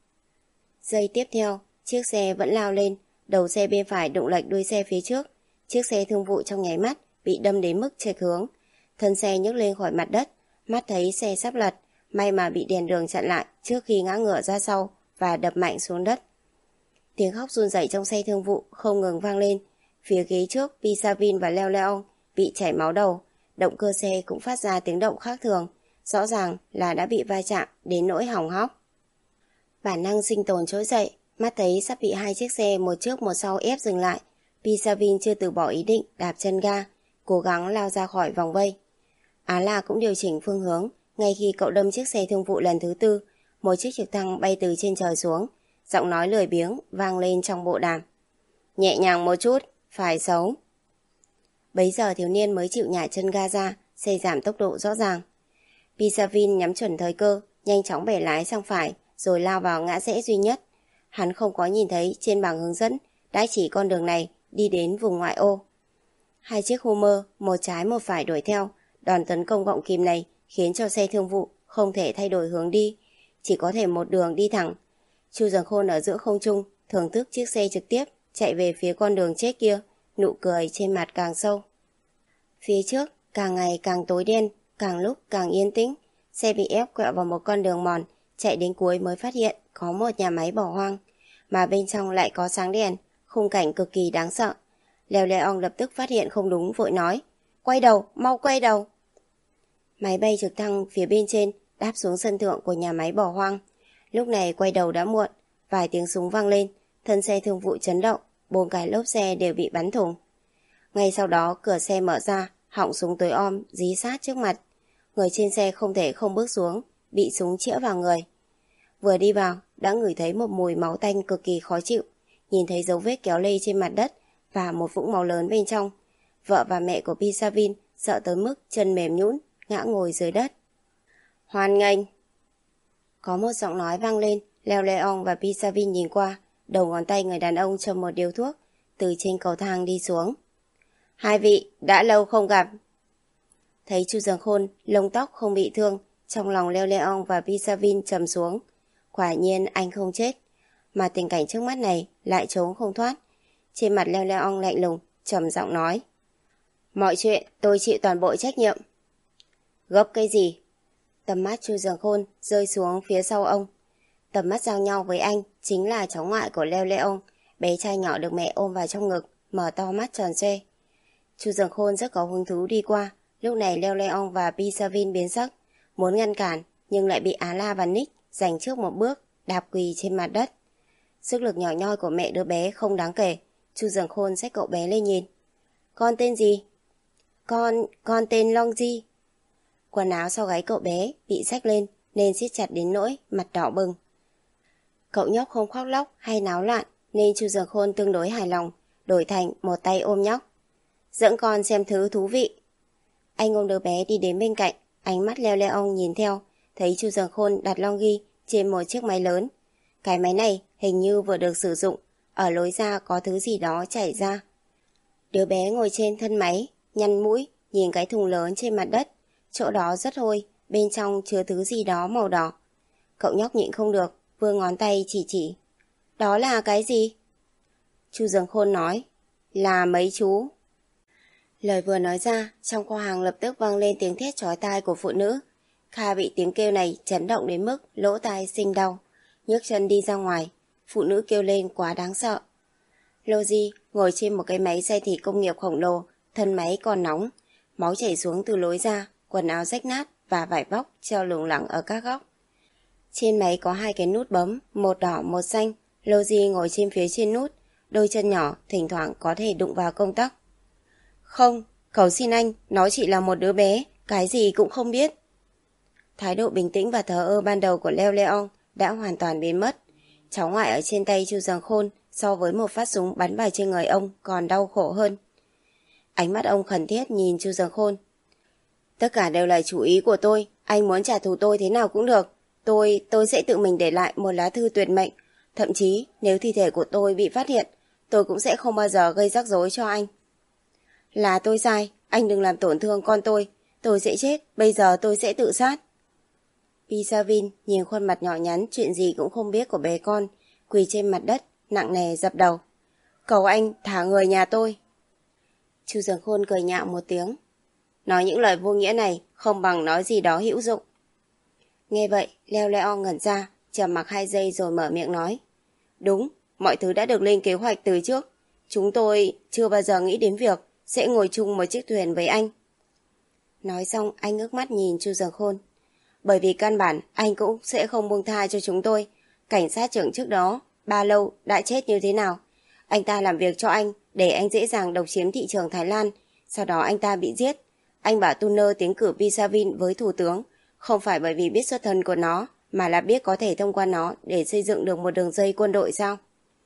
Giây tiếp theo, chiếc xe vẫn lao lên, đầu xe bên phải đụng lệch đuôi xe phía trước. Chiếc xe thương vụ trong nháy mắt bị đâm đến mức chệch hướng. Thân xe nhấc lên khỏi mặt đất, mắt thấy xe sắp lật, may mà bị đèn đường chặn lại trước khi ngã ngửa ra sau và đập mạnh xuống đất. Tiếng khóc run rẩy trong xe thương vụ không ngừng vang lên. Phía ghế trước, Pisavin và Leo Leon bị chảy máu đầu, động cơ xe cũng phát ra tiếng động khác thường, rõ ràng là đã bị va chạm đến nỗi hỏng hóc. Bản năng sinh tồn trỗi dậy, mắt thấy sắp bị hai chiếc xe một trước một sau ép dừng lại. Pisavin chưa từ bỏ ý định đạp chân ga, cố gắng lao ra khỏi vòng vây. Á La cũng điều chỉnh phương hướng, ngay khi cậu đâm chiếc xe thương vụ lần thứ tư, một chiếc trực thăng bay từ trên trời xuống, giọng nói lười biếng vang lên trong bộ đàm. Nhẹ nhàng một chút, phải xấu. Bấy giờ thiếu niên mới chịu nhả chân ga ra, xe giảm tốc độ rõ ràng. Pisavin nhắm chuẩn thời cơ, nhanh chóng bẻ lái sang phải, rồi lao vào ngã rẽ duy nhất. Hắn không có nhìn thấy trên bảng hướng dẫn đã chỉ con đường này đi đến vùng ngoại ô. Hai chiếc Hummer, một trái một phải đuổi theo, đòn tấn công gọng kìm này khiến cho xe thương vụ không thể thay đổi hướng đi, chỉ có thể một đường đi thẳng. Chu Dần Khôn ở giữa không trung, thưởng thức chiếc xe trực tiếp chạy về phía con đường chết kia, nụ cười trên mặt càng sâu. Phía trước càng ngày càng tối đen, càng lúc càng yên tĩnh. Xe bị ép quẹo vào một con đường mòn, chạy đến cuối mới phát hiện có một nhà máy bỏ hoang, mà bên trong lại có sáng đèn, khung cảnh cực kỳ đáng sợ. Leo Leon lập tức phát hiện không đúng, vội nói, quay đầu, mau quay đầu. Máy bay trực thăng phía bên trên đáp xuống sân thượng của nhà máy bỏ hoang. Lúc này quay đầu đã muộn, vài tiếng súng vang lên, thân xe thương vụ chấn động, bốn cái lốp xe đều bị bắn thủng. Ngay sau đó cửa xe mở ra, họng súng tối om dí sát trước mặt. Người trên xe không thể không bước xuống, bị súng chĩa vào người. Vừa đi vào, đã ngửi thấy một mùi máu tanh cực kỳ khó chịu, nhìn thấy dấu vết kéo lê trên mặt đất và một vũng máu lớn bên trong. Vợ và mẹ của Pisavin sợ tới mức chân mềm nhũn, ngã ngồi dưới đất. Hoan nghênh. Có một giọng nói vang lên, Leo Leon và Pisavin nhìn qua, đầu ngón tay người đàn ông châm một điếu thuốc, từ trên cầu thang đi xuống. Hai vị, đã lâu không gặp. Thấy Chu Dần Khôn, lông tóc không bị thương, trong lòng Leo Leon và Pisavin trầm xuống. Quả nhiên anh không chết, mà tình cảnh trước mắt này lại trốn không thoát. Trên mặt Leo Leon lạnh lùng, trầm giọng nói. Mọi chuyện tôi chịu toàn bộ trách nhiệm. Gấp cái gì? Tầm mắt Chu Dần Khôn rơi xuống phía sau ông. Tầm mắt giao nhau với anh chính là cháu ngoại của Leo Leon, bé trai nhỏ được mẹ ôm vào trong ngực, mở to mắt tròn xoe. Chu Dần Khôn rất có hứng thú đi qua, lúc này Leo Leon và Pisavin biến sắc, muốn ngăn cản nhưng lại bị Á La và Nick giành trước một bước, đạp quỳ trên mặt đất. Sức lực nhỏ nhoi của mẹ đứa bé không đáng kể. Chu Dần Khôn xách cậu bé lên nhìn. Con tên gì? Con, con tên Longji. Quần áo sau gáy cậu bé bị xách lên, nên siết chặt đến nỗi mặt đỏ bừng. Cậu nhóc không khóc lóc hay náo loạn nên Chu Dường Khôn tương đối hài lòng, đổi thành một tay ôm nhóc. Dẫn con xem thứ thú vị. Anh ôm đứa bé đi đến bên cạnh, ánh mắt leo leo ông nhìn theo, thấy Chu Dường Khôn đặt lon ghi trên một chiếc máy lớn. Cái máy này hình như vừa được sử dụng, ở lối ra có thứ gì đó chảy ra. Đứa bé ngồi trên thân máy, nhăn mũi, nhìn cái thùng lớn trên mặt đất. Chỗ đó rất hôi, bên trong chứa thứ gì đó màu đỏ. Cậu nhóc nhịn không được, vươn ngón tay chỉ chỉ. Đó là cái gì? Chu Dường Khôn nói, là mấy chú. Lời vừa nói ra, trong kho hàng lập tức vang lên tiếng thét chói tai của phụ nữ. Kha bị tiếng kêu này chấn động đến mức lỗ tai sinh đau, nhấc chân đi ra ngoài. Phụ nữ kêu lên quá đáng sợ. Logi ngồi trên một cái máy xay thịt công nghiệp khổng lồ, thân máy còn nóng, máu chảy xuống từ lối ra, quần áo rách nát và vải vóc treo lủng lẳng ở các góc. Trên máy có hai cái nút bấm, một đỏ một xanh. Logi ngồi trên phía trên nút, đôi chân nhỏ thỉnh thoảng có thể đụng vào công tắc. Không, cầu xin anh, nó chỉ là một đứa bé, cái gì cũng không biết. Thái độ bình tĩnh và thờ ơ ban đầu của Leo Leon đã hoàn toàn biến mất. Cháu ngoại ở trên tay Chu Dường Khôn so với một phát súng bắn vào trên người ông còn đau khổ hơn. Ánh mắt ông khẩn thiết nhìn Chu Dường Khôn. Tất cả đều là chủ ý của tôi, anh muốn trả thù tôi thế nào cũng được. Tôi, tôi sẽ tự mình để lại một lá thư tuyệt mệnh. Thậm chí nếu thi thể của tôi bị phát hiện, tôi cũng sẽ không bao giờ gây rắc rối cho anh. Là tôi sai, anh đừng làm tổn thương con tôi. Tôi sẽ chết, bây giờ tôi sẽ tự sát. Pisavin nhìn khuôn mặt nhỏ nhắn chuyện gì cũng không biết của bé con, quỳ trên mặt đất, nặng nề dập đầu. Cầu anh thả người nhà tôi. Chu Dường Khôn cười nhạo một tiếng. Nói những lời vô nghĩa này không bằng nói gì đó hữu dụng. Nghe vậy, Leo Leo ngẩn ra, trầm mặc hai giây rồi mở miệng nói. Đúng, mọi thứ đã được lên kế hoạch từ trước. Chúng tôi chưa bao giờ nghĩ đến việc sẽ ngồi chung một chiếc thuyền với anh. Nói xong anh ngước mắt nhìn Chu Dường Khôn. Bởi vì căn bản anh cũng sẽ không buông tha cho chúng tôi. Cảnh sát trưởng trước đó, Ba Lâu đã chết như thế nào? Anh ta làm việc cho anh để anh dễ dàng độc chiếm thị trường Thái Lan. Sau đó anh ta bị giết. Anh bảo Tuner tiến cử Pisavin với thủ tướng, không phải bởi vì biết xuất thân của nó, mà là biết có thể thông qua nó để xây dựng được một đường dây quân đội sao?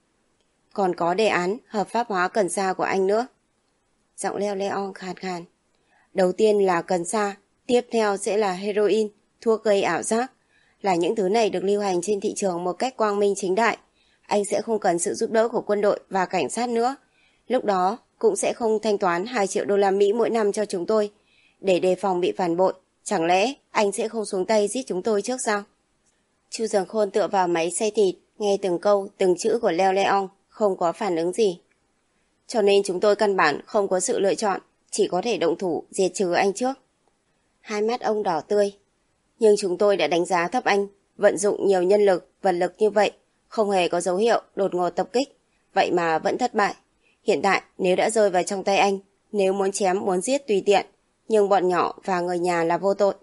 Còn có đề án hợp pháp hóa cần sa của anh nữa. Giọng Leo Leon khàn khàn. Đầu tiên là cần sa, tiếp theo sẽ là heroin, thuốc gây ảo giác. Là những thứ này được lưu hành trên thị trường một cách quang minh chính đại. Anh sẽ không cần sự giúp đỡ của quân đội và cảnh sát nữa. Lúc đó cũng sẽ không thanh toán hai triệu đô la Mỹ mỗi năm cho chúng tôi. Để đề phòng bị phản bội, chẳng lẽ anh sẽ không xuống tay giết chúng tôi trước sao? Chu Dường Khôn tựa vào máy xay thịt, nghe từng câu, từng chữ của Leo Leon, không có phản ứng gì. Cho nên chúng tôi căn bản không có sự lựa chọn, chỉ có thể động thủ diệt trừ anh trước. Hai mắt ông đỏ tươi. Nhưng chúng tôi đã đánh giá thấp anh, vận dụng nhiều nhân lực, vật lực như vậy, không hề có dấu hiệu đột ngột tập kích, vậy mà vẫn thất bại. Hiện tại nếu đã rơi vào trong tay anh, nếu muốn chém muốn giết tùy tiện, nhưng bọn nhỏ và người nhà là vô tội.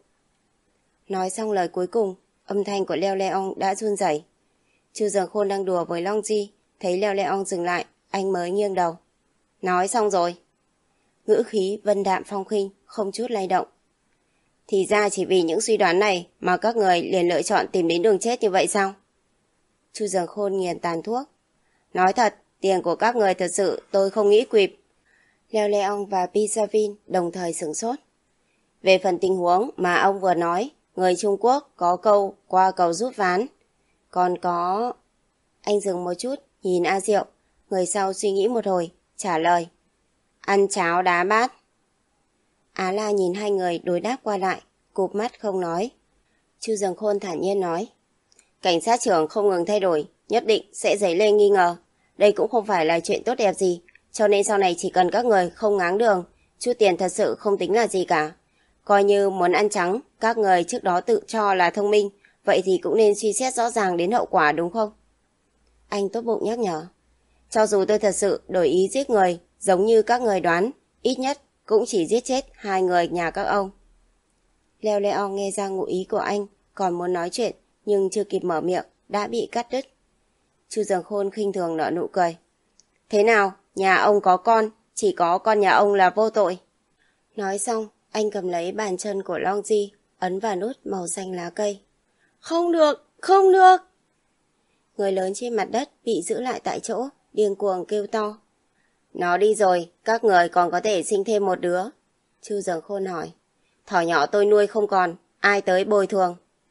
Nói xong lời cuối cùng, âm thanh của Leo Leon đã run rẩy. Chu Dường Khôn đang đùa với Longji, thấy Leo Leon dừng lại, anh mới nghiêng đầu. Nói xong rồi. Ngữ khí vân đạm phong khinh, không chút lay động. Thì ra chỉ vì những suy đoán này mà các người liền lựa chọn tìm đến đường chết như vậy sao? Chu Dường Khôn nghiền tàn thuốc. Nói thật, tiền của các người thật sự tôi không nghĩ quỵt. Leo Leon và Pisavin đồng thời sửng sốt. Về phần tình huống mà ông vừa nói, người Trung Quốc có câu qua cầu rút ván. Còn có... Anh dừng một chút, nhìn A Diệu, người sau suy nghĩ một hồi, trả lời. Ăn cháo đá bát. Á La nhìn hai người đối đáp qua lại, cụp mắt không nói. Chu Dường Khôn thản nhiên nói. Cảnh sát trưởng không ngừng thay đổi, nhất định sẽ dấy lên nghi ngờ. Đây cũng không phải là chuyện tốt đẹp gì, cho nên sau này chỉ cần các người không ngáng đường, chút tiền thật sự không tính là gì cả. Coi như muốn ăn trắng, các người trước đó tự cho là thông minh, vậy thì cũng nên suy xét rõ ràng đến hậu quả đúng không? Anh tốt bụng nhắc nhở. Cho dù tôi thật sự đổi ý giết người, giống như các người đoán, ít nhất cũng chỉ giết chết hai người nhà các ông. Leo Leon nghe ra ngụ ý của anh, còn muốn nói chuyện, nhưng chưa kịp mở miệng, đã bị cắt đứt. Chu Dường Khôn khinh thường nở nụ cười. Thế nào, nhà ông có con, chỉ có con nhà ông là vô tội. Nói xong, anh cầm lấy bàn chân của Longji, ấn vào nút màu xanh lá cây. Không được, không được. Người lớn trên mặt đất bị giữ lại tại chỗ, điên cuồng kêu to. Nó đi rồi, các người còn có thể sinh thêm một đứa. Chu Dường Khôn hỏi. Thỏ nhỏ tôi nuôi không còn, ai tới bồi thường?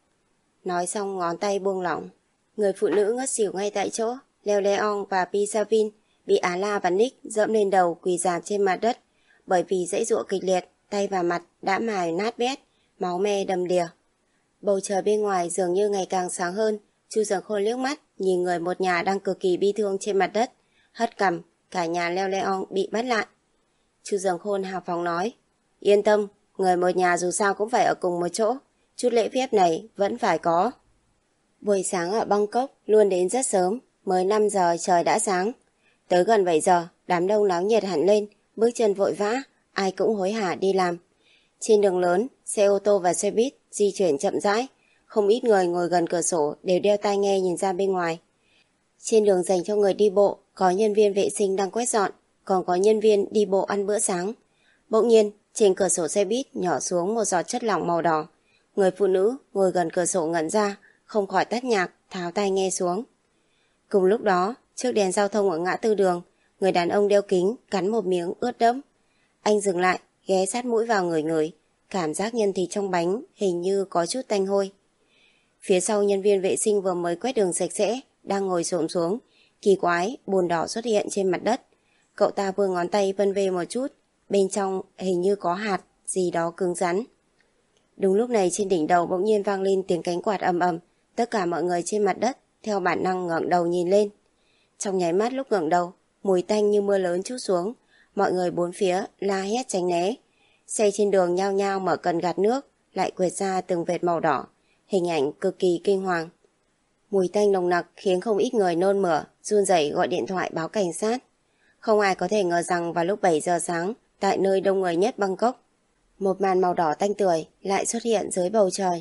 Nói xong ngón tay buông lỏng. Người phụ nữ ngất xỉu ngay tại chỗ. Leo Leon và Pisavin bị Á La và Nick dẫm lên đầu quỳ rạp trên mặt đất. Bởi vì giãy giụa kịch liệt, tay và mặt đã mài nát bét, máu me đầm đìa. Bầu trời bên ngoài dường như ngày càng sáng hơn. Chu Dường Khôn liếc mắt nhìn người một nhà đang cực kỳ bi thương trên mặt đất, hất cằm. Cả nhà Leo Leon bị bắt lại. Chu Dường Khôn hào phóng nói. Yên tâm, người một nhà dù sao cũng phải ở cùng một chỗ. Chút lễ phép này vẫn phải có. Buổi sáng ở Bangkok luôn đến rất sớm. Mới năm giờ trời đã sáng. Tới gần bảy giờ, đám đông náo nhiệt hẳn lên. Bước chân vội vã, ai cũng hối hả đi làm. Trên đường lớn, xe ô tô và xe buýt di chuyển chậm rãi. Không ít người ngồi gần cửa sổ đều đeo tai nghe nhìn ra bên ngoài. Trên đường dành cho người đi bộ, có nhân viên vệ sinh đang quét dọn, còn có nhân viên đi bộ ăn bữa sáng. Bỗng nhiên, trên cửa sổ xe buýt nhỏ xuống một giọt chất lỏng màu đỏ. Người phụ nữ ngồi gần cửa sổ ngẩn ra, không khỏi tắt nhạc, tháo tai nghe xuống. Cùng lúc đó, trước đèn giao thông ở ngã tư đường, người đàn ông đeo kính cắn một miếng ướt đẫm. Anh dừng lại, ghé sát mũi vào ngửi ngửi, cảm giác nhân thịt trong bánh hình như có chút tanh hôi. Phía sau nhân viên vệ sinh vừa mới quét đường sạch sẽ, đang ngồi xổm xuống, kỳ quái, bùn đỏ xuất hiện trên mặt đất. Cậu ta vươn ngón tay vân về một chút, bên trong hình như có hạt gì đó cứng rắn. Đúng lúc này trên đỉnh đầu bỗng nhiên vang lên tiếng cánh quạt ầm ầm, tất cả mọi người trên mặt đất theo bản năng ngẩng đầu nhìn lên. Trong nháy mắt lúc ngẩng đầu, mùi tanh như mưa lớn trút xuống, mọi người bốn phía la hét tránh né. Xe trên đường nhao nhao mở cần gạt nước, lại quệt ra từng vệt màu đỏ, hình ảnh cực kỳ kinh hoàng. Mùi tanh nồng nặc khiến không ít người nôn mửa, run rẩy gọi điện thoại báo cảnh sát. Không ai có thể ngờ rằng vào lúc bảy giờ sáng, tại nơi đông người nhất Bangkok, một màn màu đỏ tanh tưởi lại xuất hiện dưới bầu trời.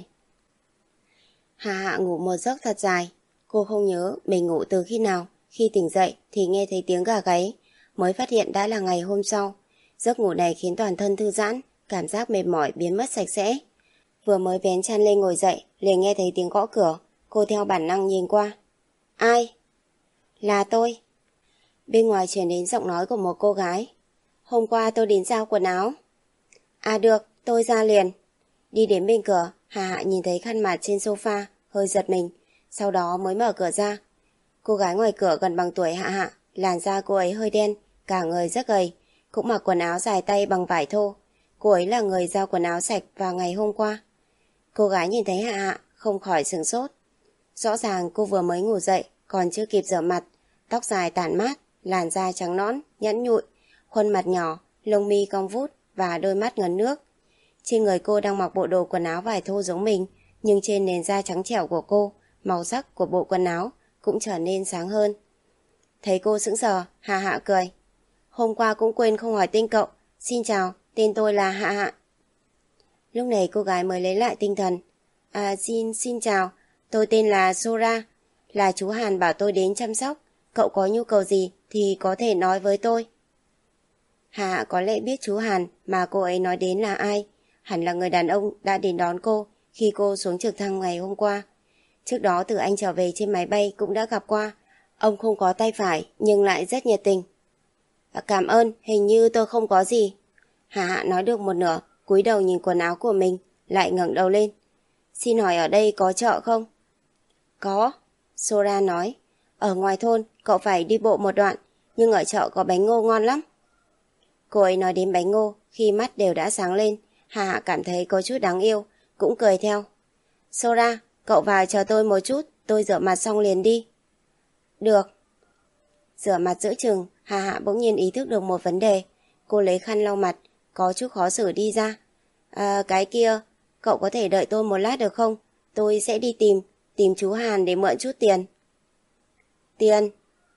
Hà Hạ ngủ một giấc thật dài. Cô không nhớ mình ngủ từ khi nào. Khi tỉnh dậy thì nghe thấy tiếng gà gáy, mới phát hiện đã là ngày hôm sau. Giấc ngủ này khiến toàn thân thư giãn, cảm giác mệt mỏi biến mất sạch sẽ. Vừa mới vén chăn lên ngồi dậy, liền nghe thấy tiếng gõ cửa. Cô theo bản năng nhìn qua. Ai? Là tôi. Bên ngoài truyền đến giọng nói của một cô gái. Hôm qua tôi đến giao quần áo. À được, tôi ra liền. Đi đến bên cửa, Hà Hạ nhìn thấy khăn mặt trên sofa, hơi giật mình, sau đó mới mở cửa ra. Cô gái ngoài cửa gần bằng tuổi Hạ Hạ, làn da cô ấy hơi đen, cả người rất gầy, cũng mặc quần áo dài tay bằng vải thô. Cô ấy là người giao quần áo sạch vào ngày hôm qua. Cô gái nhìn thấy Hạ Hạ, không khỏi sửng sốt. Rõ ràng cô vừa mới ngủ dậy, còn chưa kịp rửa mặt, tóc dài tản mát, làn da trắng nõn, nhẵn nhụi, khuôn mặt nhỏ, lông mi cong vút và đôi mắt ngấn nước. Trên người cô đang mặc bộ đồ quần áo vải thô giống mình, nhưng trên nền da trắng trẻo của cô, màu sắc của bộ quần áo cũng trở nên sáng hơn. Thấy cô sững sờ, Hạ Hạ cười. Hôm qua cũng quên không hỏi tên cậu. Xin chào, tên tôi là Hạ Hạ. Lúc này cô gái mới lấy lại tinh thần. À xin, xin chào, tôi tên là Sora, là chú Hàn bảo tôi đến chăm sóc. Cậu có nhu cầu gì thì có thể nói với tôi. Hạ Hạ có lẽ biết chú Hàn mà cô ấy nói đến là ai. Hẳn là người đàn ông đã đến đón cô khi cô xuống trực thăng ngày hôm qua. Trước đó từ anh trở về trên máy bay cũng đã gặp qua. Ông không có tay phải nhưng lại rất nhiệt tình. Cảm ơn, hình như tôi không có gì. Hạ Hạ nói được một nửa, cúi đầu nhìn quần áo của mình, lại ngẩng đầu lên. Xin hỏi ở đây có chợ không? Có, Sora nói. Ở ngoài thôn, cậu phải đi bộ một đoạn, nhưng ở chợ có bánh ngô ngon lắm. Cô ấy nói đến bánh ngô, khi mắt đều đã sáng lên. Hạ Hạ cảm thấy có chút đáng yêu, cũng cười theo. Sora, cậu vào chờ tôi một chút, tôi rửa mặt xong liền đi. Được. Rửa mặt giữa chừng, Hạ Hạ bỗng nhiên ý thức được một vấn đề. Cô lấy khăn lau mặt, có chút khó xử đi ra. À, cái kia, cậu có thể đợi tôi một lát được không? Tôi sẽ đi tìm, tìm chú Hàn để mượn chút tiền. Tiền?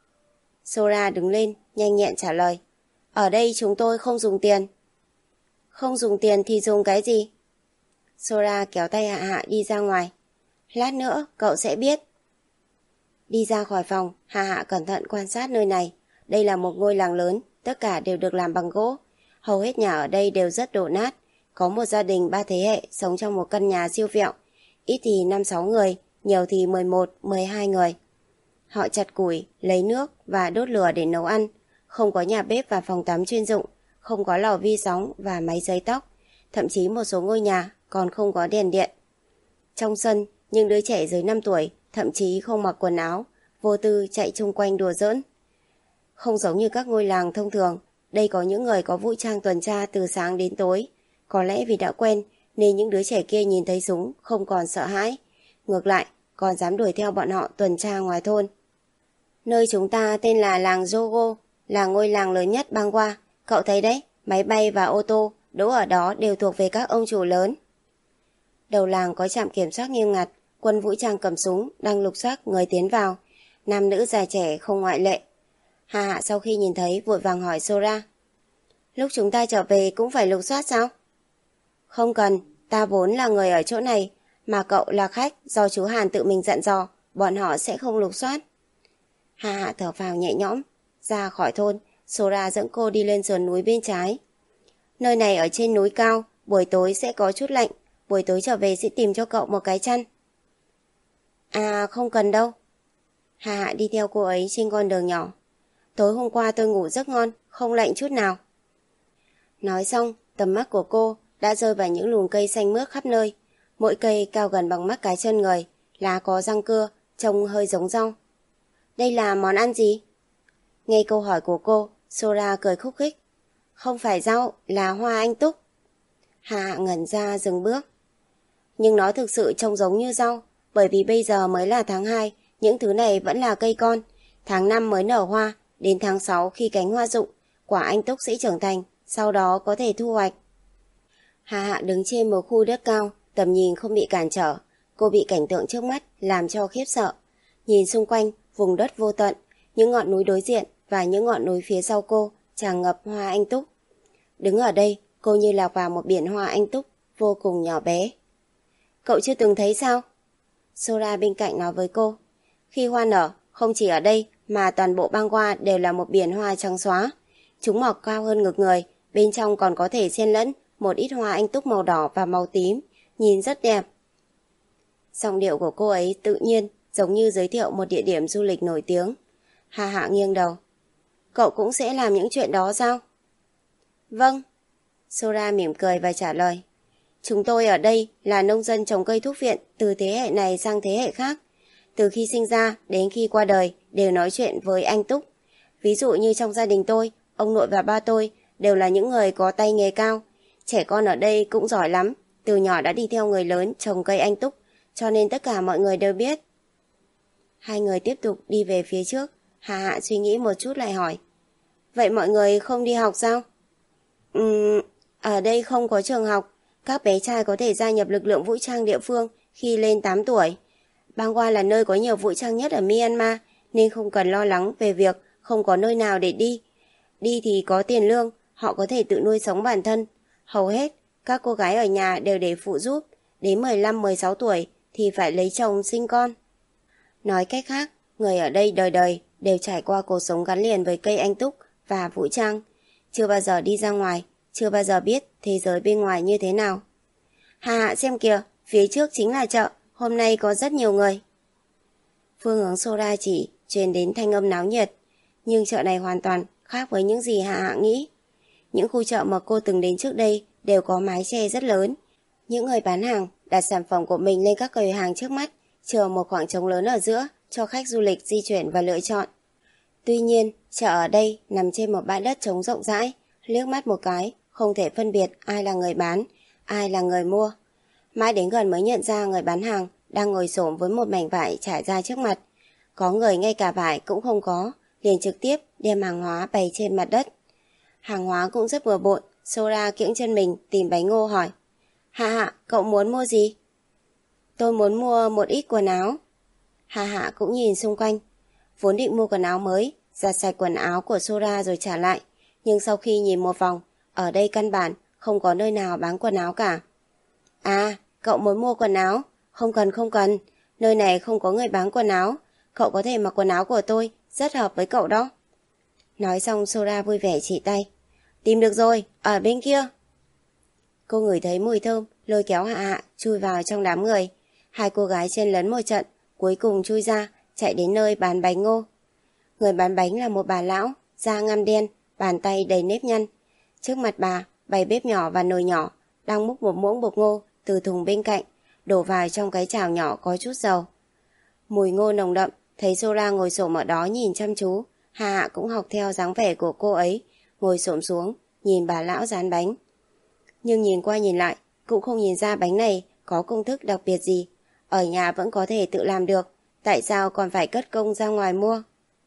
Sora đứng lên, nhanh nhẹn trả lời. Ở đây chúng tôi không dùng tiền. Không dùng tiền thì dùng cái gì? Sora kéo tay Hạ Hạ đi ra ngoài. Lát nữa cậu sẽ biết. Đi ra khỏi phòng, Hạ Hạ cẩn thận quan sát nơi này. Đây là một ngôi làng lớn, tất cả đều được làm bằng gỗ. Hầu hết nhà ở đây đều rất đổ nát. Có một gia đình ba thế hệ sống trong một căn nhà siêu vẹo. Ít thì năm sáu người, nhiều thì mười một, mười hai người. Họ chặt củi, lấy nước và đốt lửa để nấu ăn, không có nhà bếp và phòng tắm chuyên dụng, không có lò vi sóng và máy sấy tóc, thậm chí một số ngôi nhà còn không có đèn điện. Trong sân, những đứa trẻ dưới năm tuổi thậm chí không mặc quần áo, vô tư chạy chung quanh đùa giỡn. Không giống như các ngôi làng thông thường, đây có những người có vũ trang tuần tra từ sáng đến tối. Có lẽ vì đã quen nên những đứa trẻ kia nhìn thấy súng không còn sợ hãi, ngược lại còn dám đuổi theo bọn họ tuần tra ngoài thôn. Nơi chúng ta tên là làng Jogo, là ngôi làng lớn nhất Bangwa. Cậu thấy đấy, máy bay và ô tô đỗ ở đó đều thuộc về các ông chủ lớn. Đầu làng có trạm kiểm soát nghiêm ngặt, quân vũ trang cầm súng đang lục soát người tiến vào, nam nữ già trẻ không ngoại lệ. Hà Hạ sau khi nhìn thấy vội vàng hỏi Sora, lúc chúng ta trở về cũng phải lục soát sao? Không cần, ta vốn là người ở chỗ này, mà cậu là khách do chú Hàn tự mình dặn dò, bọn họ sẽ không lục soát. Hà Hạ thở phào nhẹ nhõm. Ra khỏi thôn, Sora dẫn cô đi lên sườn núi bên trái. Nơi này ở trên núi cao, buổi tối sẽ có chút lạnh, buổi tối trở về sẽ tìm cho cậu một cái chăn. À không cần đâu. Hà Hạ đi theo cô ấy trên con đường nhỏ. Tối hôm qua tôi ngủ rất ngon, không lạnh chút nào. Nói xong, tầm mắt của cô đã rơi vào những luồng cây xanh mướt khắp nơi. Mỗi cây cao gần bằng mắt cái chân người, lá có răng cưa, trông hơi giống rau. Đây là món ăn gì? Nghe câu hỏi của cô, Sora cười khúc khích. Không phải rau, là hoa anh túc. Hà Hạ ngẩn ra dừng bước. Nhưng nó thực sự trông giống như rau, bởi vì bây giờ mới là tháng hai, những thứ này vẫn là cây con. Tháng năm mới nở hoa, đến tháng sáu khi cánh hoa rụng, quả anh túc sẽ trưởng thành, sau đó có thể thu hoạch. Hà Hạ đứng trên một khu đất cao, tầm nhìn không bị cản trở. Cô bị cảnh tượng trước mắt làm cho khiếp sợ. Nhìn xung quanh, vùng đất vô tận, những ngọn núi đối diện và những ngọn núi phía sau cô tràn ngập hoa anh túc. Đứng ở đây, cô như lạc vào một biển hoa anh túc vô cùng nhỏ bé. Cậu chưa từng thấy sao? Sora bên cạnh nói với cô. Khi hoa nở, không chỉ ở đây mà toàn bộ Bangwa đều là một biển hoa trắng xóa. Chúng mọc cao hơn ngực người, bên trong còn có thể xen lẫn một ít hoa anh túc màu đỏ và màu tím, nhìn rất đẹp. Giọng điệu của cô ấy tự nhiên, giống như giới thiệu một địa điểm du lịch nổi tiếng. Hà Hạ nghiêng đầu. Cậu cũng sẽ làm những chuyện đó sao? Vâng. Sora mỉm cười và trả lời. Chúng tôi ở đây là nông dân trồng cây thuốc viện từ thế hệ này sang thế hệ khác. Từ khi sinh ra đến khi qua đời đều nói chuyện với anh túc. Ví dụ như trong gia đình tôi, ông nội và ba tôi đều là những người có tay nghề cao. Trẻ con ở đây cũng giỏi lắm, từ nhỏ đã đi theo người lớn trồng cây anh túc, cho nên tất cả mọi người đều biết. Hai người tiếp tục đi về phía trước. Hà Hạ suy nghĩ một chút lại hỏi. Vậy mọi người không đi học sao? Ừm, ở đây không có trường học. Các bé trai có thể gia nhập lực lượng vũ trang địa phương khi lên tám tuổi. Bangwa là nơi có nhiều vũ trang nhất ở Myanmar, nên không cần lo lắng về việc không có nơi nào để đi. Đi thì có tiền lương, họ có thể tự nuôi sống bản thân. Hầu hết, các cô gái ở nhà đều để phụ giúp. Đến mười lăm mười sáu tuổi thì phải lấy chồng sinh con. Nói cách khác, người ở đây đời đời đều trải qua cuộc sống gắn liền với cây anh túc và vũ trang. Chưa bao giờ đi ra ngoài, chưa bao giờ biết thế giới bên ngoài như thế nào. Hà Hạ xem kìa, phía trước chính là chợ, hôm nay có rất nhiều người. Phương hướng Sora chỉ truyền đến thanh âm náo nhiệt, nhưng chợ này hoàn toàn khác với những gì Hạ Hạ nghĩ. Những khu chợ mà cô từng đến trước đây đều có mái che rất lớn. Những người bán hàng đặt sản phẩm của mình lên các quầy hàng trước mắt, chờ một khoảng trống lớn ở giữa cho khách du lịch di chuyển và lựa chọn. Tuy nhiên, chợ ở đây nằm trên một bãi đất trống rộng rãi, liếc mắt một cái, không thể phân biệt ai là người bán, ai là người mua. Mãi đến gần mới nhận ra người bán hàng đang ngồi xổm với một mảnh vải trải ra trước mặt. Có người ngay cả vải cũng không có, liền trực tiếp đem hàng hóa bày trên mặt đất. Hàng hóa cũng rất bừa bộn, Sora kiễng chân mình tìm bánh ngô hỏi. Hạ Hạ, cậu muốn mua gì? Tôi muốn mua một ít quần áo. Hạ Hạ cũng nhìn xung quanh. Vốn định mua quần áo mới, giặt sạch quần áo của Sora rồi trả lại. Nhưng sau khi nhìn một vòng, ở đây căn bản không có nơi nào bán quần áo cả. À, cậu muốn mua quần áo? Không cần không cần, nơi này không có người bán quần áo. Cậu có thể mặc quần áo của tôi, rất hợp với cậu đó. Nói xong Sora vui vẻ chỉ tay. Tìm được rồi, ở bên kia. Cô ngửi thấy mùi thơm, lôi kéo Hạ Hạ chui vào trong đám người. Hai cô gái chen lấn một trận, cuối cùng chui ra, chạy đến nơi bán bánh ngô. Người bán bánh là một bà lão, da ngăm đen, bàn tay đầy nếp nhăn. Trước mặt bà, bày bếp nhỏ và nồi nhỏ, đang múc một muỗng bột ngô từ thùng bên cạnh, đổ vào trong cái chảo nhỏ có chút dầu. Mùi ngô nồng đậm, thấy Sora ngồi xổm ở đó nhìn chăm chú, Hà Hạ cũng học theo dáng vẻ của cô ấy, ngồi xổm xuống, nhìn bà lão rán bánh. Nhưng nhìn qua nhìn lại, cũng không nhìn ra bánh này có công thức đặc biệt gì. Ở nhà vẫn có thể tự làm được, tại sao còn phải cất công ra ngoài mua?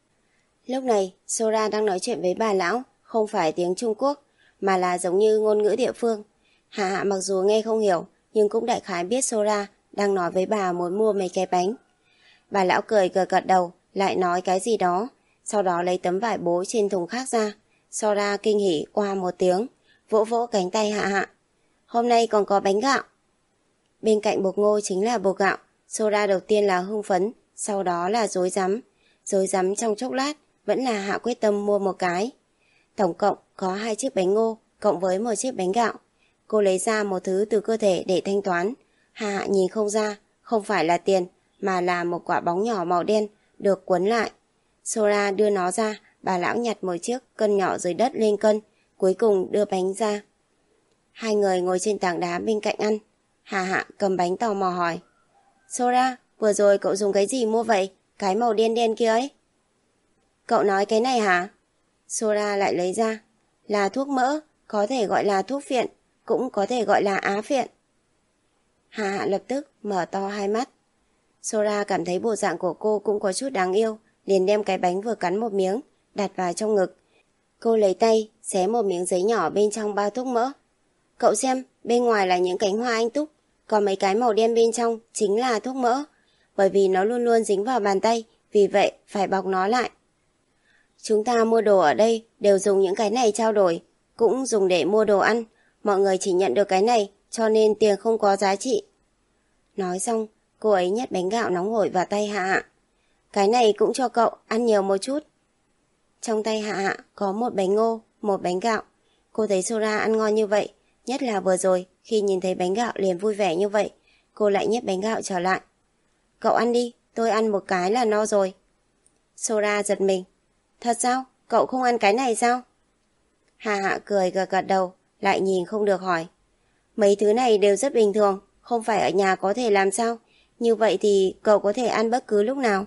Lúc này, Sora đang nói chuyện với bà lão, không phải tiếng Trung Quốc, mà là giống như ngôn ngữ địa phương. Hạ Hạ mặc dù nghe không hiểu, nhưng cũng đại khái biết Sora đang nói với bà muốn mua mấy cái bánh. Bà lão cười gật gật đầu, lại nói cái gì đó, sau đó lấy tấm vải bố trên thùng khác ra. Sora kinh hỉ qua một tiếng, vỗ vỗ cánh tay Hạ Hạ. Hôm nay còn có bánh gạo. Bên cạnh bột ngô chính là bột gạo. Sora đầu tiên là hưng phấn, sau đó là rối rắm. Rối rắm trong chốc lát, vẫn là Hạ quyết tâm mua một cái. Tổng cộng có hai chiếc bánh ngô, cộng với một chiếc bánh gạo. Cô lấy ra một thứ từ cơ thể để thanh toán. Hạ Hạ nhìn không ra, không phải là tiền, mà là một quả bóng nhỏ màu đen, được quấn lại. Sora đưa nó ra, bà lão nhặt một chiếc cân nhỏ dưới đất lên cân, cuối cùng đưa bánh ra. Hai người ngồi trên tảng đá bên cạnh ăn. Hà Hạ cầm bánh tò mò hỏi. Sora, vừa rồi cậu dùng cái gì mua vậy? Cái màu đen đen kia ấy. Cậu nói cái này hả? Sora lại lấy ra. Là thuốc mỡ, có thể gọi là thuốc phiện, cũng có thể gọi là á phiện. Hà Hạ lập tức mở to hai mắt. Sora cảm thấy bộ dạng của cô cũng có chút đáng yêu, liền đem cái bánh vừa cắn một miếng, đặt vào trong ngực. Cô lấy tay, xé một miếng giấy nhỏ bên trong bao thuốc mỡ. Cậu xem, bên ngoài là những cánh hoa anh túc, còn mấy cái màu đen bên trong chính là thuốc mỡ. Bởi vì nó luôn luôn dính vào bàn tay, vì vậy phải bọc nó lại. Chúng ta mua đồ ở đây đều dùng những cái này trao đổi, cũng dùng để mua đồ ăn. Mọi người chỉ nhận được cái này, cho nên tiền không có giá trị. Nói xong, cô ấy nhét bánh gạo nóng hổi vào tay Hạ Hạ. Cái này cũng cho cậu, ăn nhiều một chút. Trong tay Hạ Hạ có một bánh ngô, một bánh gạo. Cô thấy Sora ăn ngon như vậy, nhất là vừa rồi, khi nhìn thấy bánh gạo liền vui vẻ như vậy, cô lại nhét bánh gạo trở lại. Cậu ăn đi, tôi ăn một cái là no rồi. Sora giật mình. Thật sao? Cậu không ăn cái này sao? Hạ Hạ cười gật gật đầu, lại nhìn không được hỏi. Mấy thứ này đều rất bình thường, không phải ở nhà có thể làm sao? Như vậy thì cậu có thể ăn bất cứ lúc nào.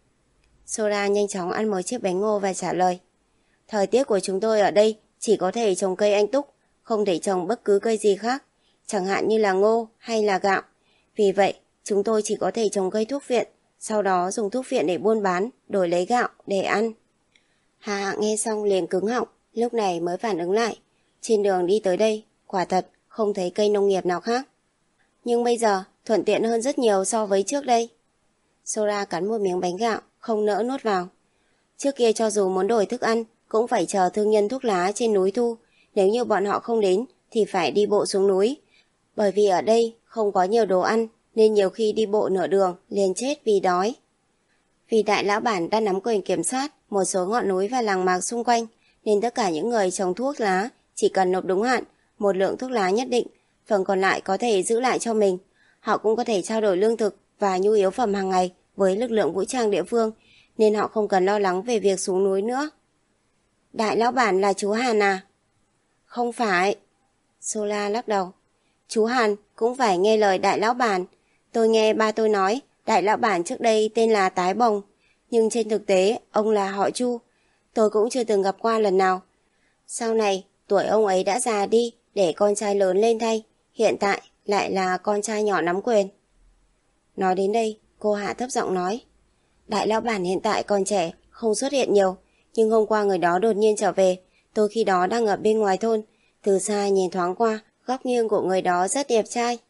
Sora nhanh chóng ăn một chiếc bánh ngô và trả lời. Thời tiết của chúng tôi ở đây chỉ có thể trồng cây anh túc, không thể trồng bất cứ cây gì khác, chẳng hạn như là ngô hay là gạo. Vì vậy, chúng tôi chỉ có thể trồng cây thuốc viện, sau đó dùng thuốc viện để buôn bán, đổi lấy gạo để ăn. Hà Hạ nghe xong liền cứng họng, lúc này mới phản ứng lại. Trên đường đi tới đây, quả thật không thấy cây nông nghiệp nào khác. Nhưng bây giờ thuận tiện hơn rất nhiều so với trước đây. Sora cắn một miếng bánh gạo, không nỡ nuốt vào. Trước kia cho dù muốn đổi thức ăn, cũng phải chờ thương nhân thuốc lá trên núi thu. Nếu như bọn họ không đến, thì phải đi bộ xuống núi. Bởi vì ở đây không có nhiều đồ ăn, nên nhiều khi đi bộ nửa đường liền chết vì đói. Vì đại lão bản đã nắm quyền kiểm soát một số ngọn núi và làng mạc xung quanh, nên tất cả những người trồng thuốc lá chỉ cần nộp đúng hạn, một lượng thuốc lá nhất định, phần còn lại có thể giữ lại cho mình. Họ cũng có thể trao đổi lương thực và nhu yếu phẩm hàng ngày với lực lượng vũ trang địa phương, nên họ không cần lo lắng về việc xuống núi nữa. Đại lão bản là chú Hàn à? Không phải. Sola lắc đầu. Chú Hàn cũng phải nghe lời đại lão bản. Tôi nghe ba tôi nói, đại lão bản trước đây tên là Tái Bồng, nhưng trên thực tế ông là họ Chu. Tôi cũng chưa từng gặp qua lần nào. Sau này, tuổi ông ấy đã già đi để con trai lớn lên thay, hiện tại lại là con trai nhỏ nắm quyền. Nói đến đây, cô hạ thấp giọng nói. Đại lão bản hiện tại còn trẻ, không xuất hiện nhiều, nhưng hôm qua người đó đột nhiên trở về. Tôi khi đó đang ở bên ngoài thôn, từ xa nhìn thoáng qua, góc nghiêng của người đó rất đẹp trai.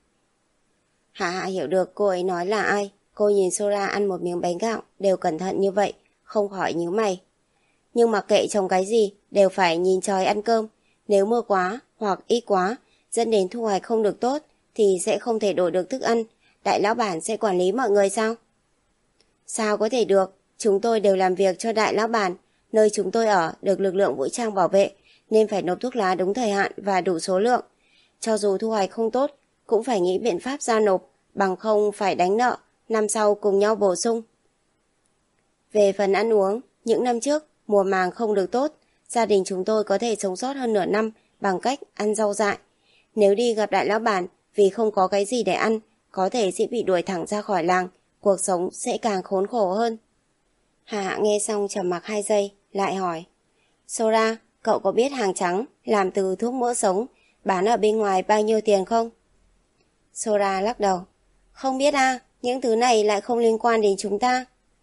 Hạ Hạ hiểu được cô ấy nói là ai. Cô nhìn Sora ăn một miếng bánh gạo đều cẩn thận như vậy, không khỏi nhíu mày. Nhưng mặc kệ trồng cái gì đều phải nhìn trời ăn cơm. Nếu mưa quá hoặc ít quá dẫn đến thu hoạch không được tốt thì sẽ không thể đổi được thức ăn. Đại lão bản sẽ quản lý mọi người sao? Sao có thể được? Chúng tôi đều làm việc cho đại lão bản. Nơi chúng tôi ở được lực lượng vũ trang bảo vệ, nên phải nộp thuốc lá đúng thời hạn và đủ số lượng. Cho dù thu hoạch không tốt, cũng phải nghĩ biện pháp giao nộp, bằng không phải đánh nợ, năm sau cùng nhau bổ sung. Về phần ăn uống, những năm trước, mùa màng không được tốt, gia đình chúng tôi có thể sống sót hơn nửa năm bằng cách ăn rau dại. Nếu đi gặp đại lão bản vì không có cái gì để ăn, có thể sẽ bị đuổi thẳng ra khỏi làng, cuộc sống sẽ càng khốn khổ hơn. Hà Hạ nghe xong trầm mặc hai giây, lại hỏi. Sora, cậu có biết hàng trắng làm từ thuốc mỡ sống bán ở bên ngoài bao nhiêu tiền không? Sora lắc đầu. Không biết à, những thứ này lại không liên quan đến chúng ta.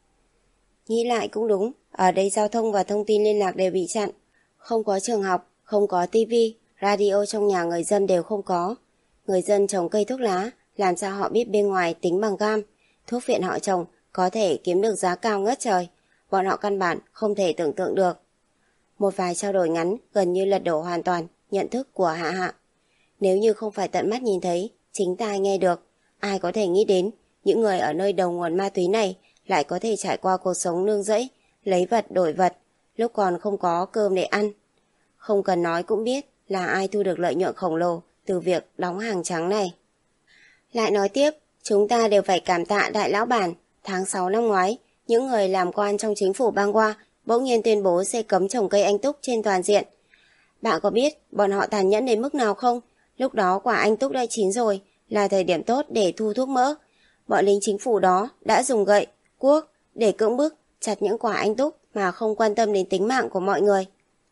Nghĩ lại cũng đúng, ở đây giao thông và thông tin liên lạc đều bị chặn. Không có trường học, không có tivi, radio trong nhà người dân đều không có. Người dân trồng cây thuốc lá, làm sao họ biết bên ngoài tính bằng gam. Thuốc viện họ trồng có thể kiếm được giá cao ngất trời. Bọn họ căn bản không thể tưởng tượng được. Một vài trao đổi ngắn gần như lật đổ hoàn toàn nhận thức của Hạ Hạ. Nếu như không phải tận mắt nhìn thấy, chính tai nghe được, ai có thể nghĩ đến những người ở nơi đầu nguồn ma túy này lại có thể trải qua cuộc sống nương rẫy, lấy vật đổi vật, lúc còn không có cơm để ăn. Không cần nói cũng biết là ai thu được lợi nhuận khổng lồ từ việc đóng hàng trắng này. Lại nói tiếp, chúng ta đều phải cảm tạ đại lão bản. Tháng sáu năm ngoái, những người làm quan trong chính phủ bang qua bỗng nhiên tuyên bố sẽ cấm trồng cây anh túc trên toàn diện. Bạn có biết bọn họ tàn nhẫn đến mức nào không? Lúc đó quả anh túc đã chín rồi, là thời điểm tốt để thu thuốc mỡ. Bọn lính chính phủ đó đã dùng gậy, cuốc để cưỡng bức chặt những quả anh túc mà không quan tâm đến tính mạng của mọi người.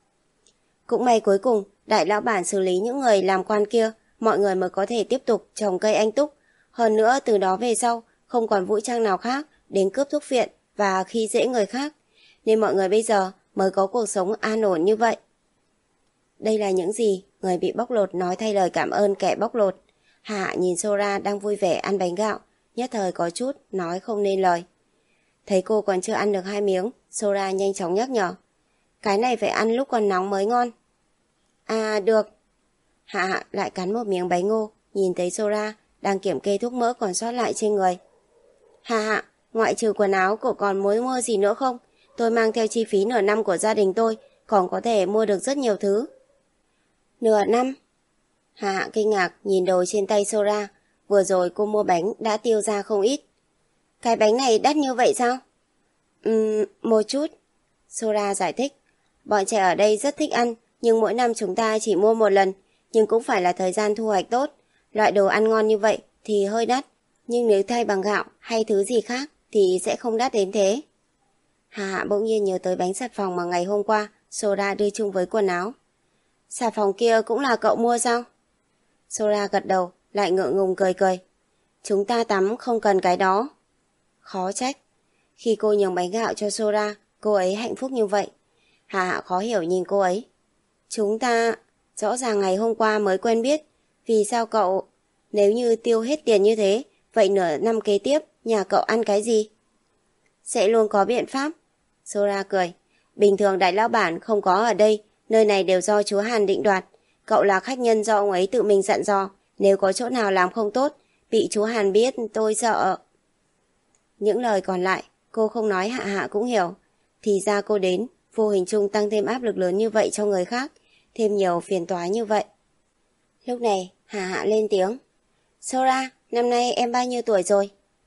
Cũng may cuối cùng, đại lão bản xử lý những người làm quan kia, mọi người mới có thể tiếp tục trồng cây anh túc. Hơn nữa từ đó về sau, không còn vũ trang nào khác đến cướp thuốc viện và khi dễ người khác. Nên mọi người bây giờ mới có cuộc sống an ổn như vậy. Đây là những gì người bị bóc lột nói thay lời cảm ơn kẻ bóc lột. Hạ nhìn Sora đang vui vẻ ăn bánh gạo, nhất thời có chút nói không nên lời. Thấy cô còn chưa ăn được hai miếng, Sora nhanh chóng nhắc nhở. Cái này phải ăn lúc còn nóng mới ngon. À được. Hạ lại cắn một miếng bánh ngô, nhìn thấy Sora đang kiểm kê thuốc mỡ còn sót lại trên người. Hạ hạ, ngoại trừ quần áo cậu còn muốn mua gì nữa không? Tôi mang theo chi phí nửa năm của gia đình tôi, còn có thể mua được rất nhiều thứ. Nửa năm? Hạ hạ kinh ngạc nhìn đồ trên tay Sora. Vừa rồi cô mua bánh đã tiêu ra không ít. Cái bánh này đắt như vậy sao? Ừm, một chút. Sora giải thích. Bọn trẻ ở đây rất thích ăn, nhưng mỗi năm chúng ta chỉ mua một lần, nhưng cũng phải là thời gian thu hoạch tốt. Loại đồ ăn ngon như vậy thì hơi đắt, nhưng nếu thay bằng gạo hay thứ gì khác thì sẽ không đắt đến thế. Hà Hạ bỗng nhiên nhớ tới bánh xà phòng mà ngày hôm qua Sora đưa chung với quần áo. Xà phòng kia cũng là cậu mua sao? Sora gật đầu, lại ngượng ngùng cười cười. Chúng ta tắm không cần cái đó. Khó trách. Khi cô nhường bánh gạo cho Sora, cô ấy hạnh phúc như vậy. Hà Hạ khó hiểu nhìn cô ấy. Chúng ta... Rõ ràng ngày hôm qua mới quen biết. Vì sao cậu... Nếu như tiêu hết tiền như thế, vậy nửa năm kế tiếp, nhà cậu ăn cái gì? Sẽ luôn có biện pháp. Sora cười. Bình thường đại lão bản không có ở đây, nơi này đều do chúa Hàn định đoạt. Cậu là khách nhân do ông ấy tự mình dặn dò. Nếu có chỗ nào làm không tốt, bị chúa Hàn biết tôi sợ. Những lời còn lại, cô không nói Hạ Hạ cũng hiểu. Thì ra cô đến, vô hình chung tăng thêm áp lực lớn như vậy cho người khác, thêm nhiều phiền toái như vậy. Lúc này, Hạ Hạ lên tiếng. Sora, năm nay em bao nhiêu tuổi rồi?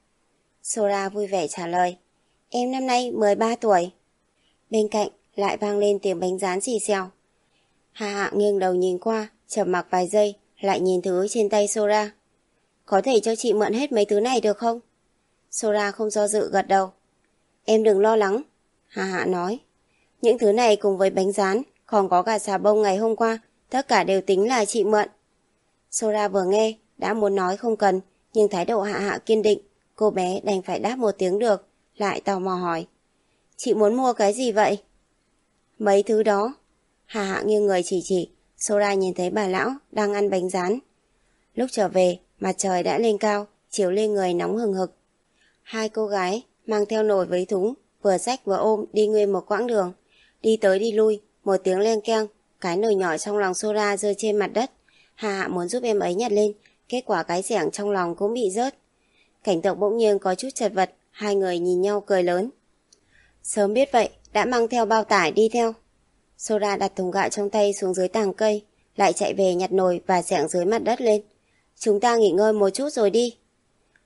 Sora vui vẻ trả lời. Em năm nay mười ba tuổi. Bên cạnh lại vang lên tiếng bánh rán xì xèo. Hạ Hạ nghiêng đầu nhìn qua, trầm mặc vài giây, lại nhìn thứ trên tay Sora. Có thể cho chị mượn hết mấy thứ này được không? Sora không do dự gật đầu. Em đừng lo lắng, Hạ Hạ nói. Những thứ này cùng với bánh rán, còn có cả xà bông ngày hôm qua, tất cả đều tính là chị mượn. Sora vừa nghe, đã muốn nói không cần, nhưng thái độ Hạ Hạ kiên định, cô bé đành phải đáp một tiếng được, lại tò mò hỏi. Chị muốn mua cái gì vậy? Mấy thứ đó. Hạ Hạ nghiêng người chỉ chỉ, Sora nhìn thấy bà lão đang ăn bánh rán. Lúc trở về, mặt trời đã lên cao, chiếu lên người nóng hừng hực. Hai cô gái mang theo nồi với thúng, vừa xách vừa ôm đi nguyên một quãng đường. Đi tới đi lui, một tiếng leng keng, cái nồi nhỏ trong lòng Sora rơi trên mặt đất. Hạ Hạ muốn giúp em ấy nhặt lên, kết quả cái xẻng trong lòng cũng bị rớt. Cảnh tượng bỗng nhiên có chút chật vật, hai người nhìn nhau cười lớn. Sớm biết vậy, đã mang theo bao tải đi theo. Sora đặt thùng gạo trong tay xuống dưới tàng cây, lại chạy về nhặt nồi và xẻng dưới mặt đất lên. Chúng ta nghỉ ngơi một chút rồi đi.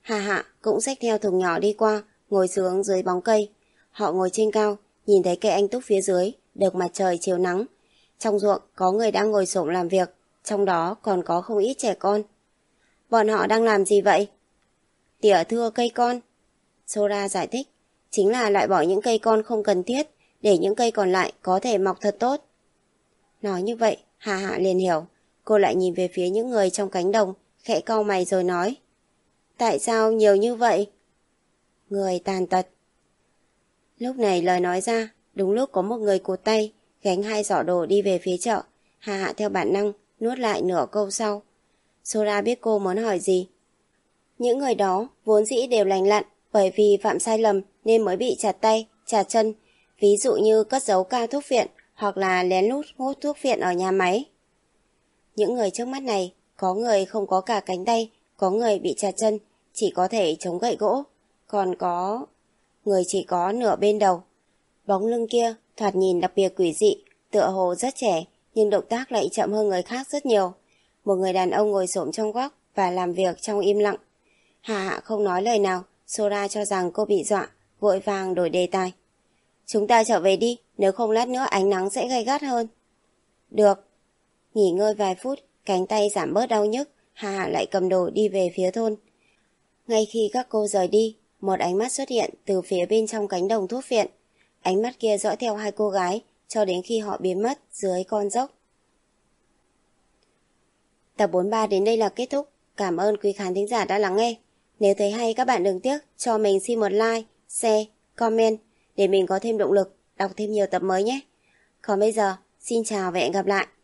Hà Hạ cũng xách theo thùng nhỏ đi qua, ngồi xuống dưới bóng cây. Họ ngồi trên cao, nhìn thấy cây anh túc phía dưới, được mặt trời chiếu nắng. Trong ruộng có người đang ngồi xổm làm việc, trong đó còn có không ít trẻ con. Bọn họ đang làm gì vậy? Tỉa thưa cây con. Sora giải thích, chính là loại bỏ những cây con không cần thiết, để những cây còn lại có thể mọc thật tốt. Nói như vậy, Hà Hạ liền hiểu. Cô lại nhìn về phía những người trong cánh đồng, khẽ cau mày rồi nói, tại sao nhiều như vậy? Người tàn tật. Lúc này lời nói ra, đúng lúc có một người cụt tay, gánh hai giỏ đồ đi về phía chợ. Hà Hạ theo bản năng, nuốt lại nửa câu sau. Sora biết cô muốn hỏi gì. Những người đó vốn dĩ đều lành lặn, bởi vì phạm sai lầm nên mới bị chặt tay, chặt chân, ví dụ như cất giấu cao thuốc viện hoặc là lén lút hút thuốc viện ở nhà máy. Những người trước mắt này, có người không có cả cánh tay, có người bị chặt chân, chỉ có thể chống gậy gỗ, còn có người chỉ có nửa bên đầu. Bóng lưng kia thoạt nhìn đặc biệt quỷ dị, tựa hồ rất trẻ, nhưng động tác lại chậm hơn người khác rất nhiều. Một người đàn ông ngồi xổm trong góc và làm việc trong im lặng. Hà Hạ không nói lời nào, Sora cho rằng cô bị dọa, vội vàng đổi đề tài. Chúng ta trở về đi, nếu không lát nữa ánh nắng sẽ gay gắt hơn. Được. Nghỉ ngơi vài phút, cánh tay giảm bớt đau nhức, Hà Hạ lại cầm đồ đi về phía thôn. Ngay khi các cô rời đi, một ánh mắt xuất hiện từ phía bên trong cánh đồng thuốc viện. Ánh mắt kia dõi theo hai cô gái cho đến khi họ biến mất dưới con dốc. Tập bốn mươi ba đến đây là kết thúc. Cảm ơn quý khán thính giả đã lắng nghe. Nếu thấy hay các bạn đừng tiếc cho mình xin một like, share, comment để mình có thêm động lực đọc thêm nhiều tập mới nhé. Còn bây giờ, xin chào và hẹn gặp lại.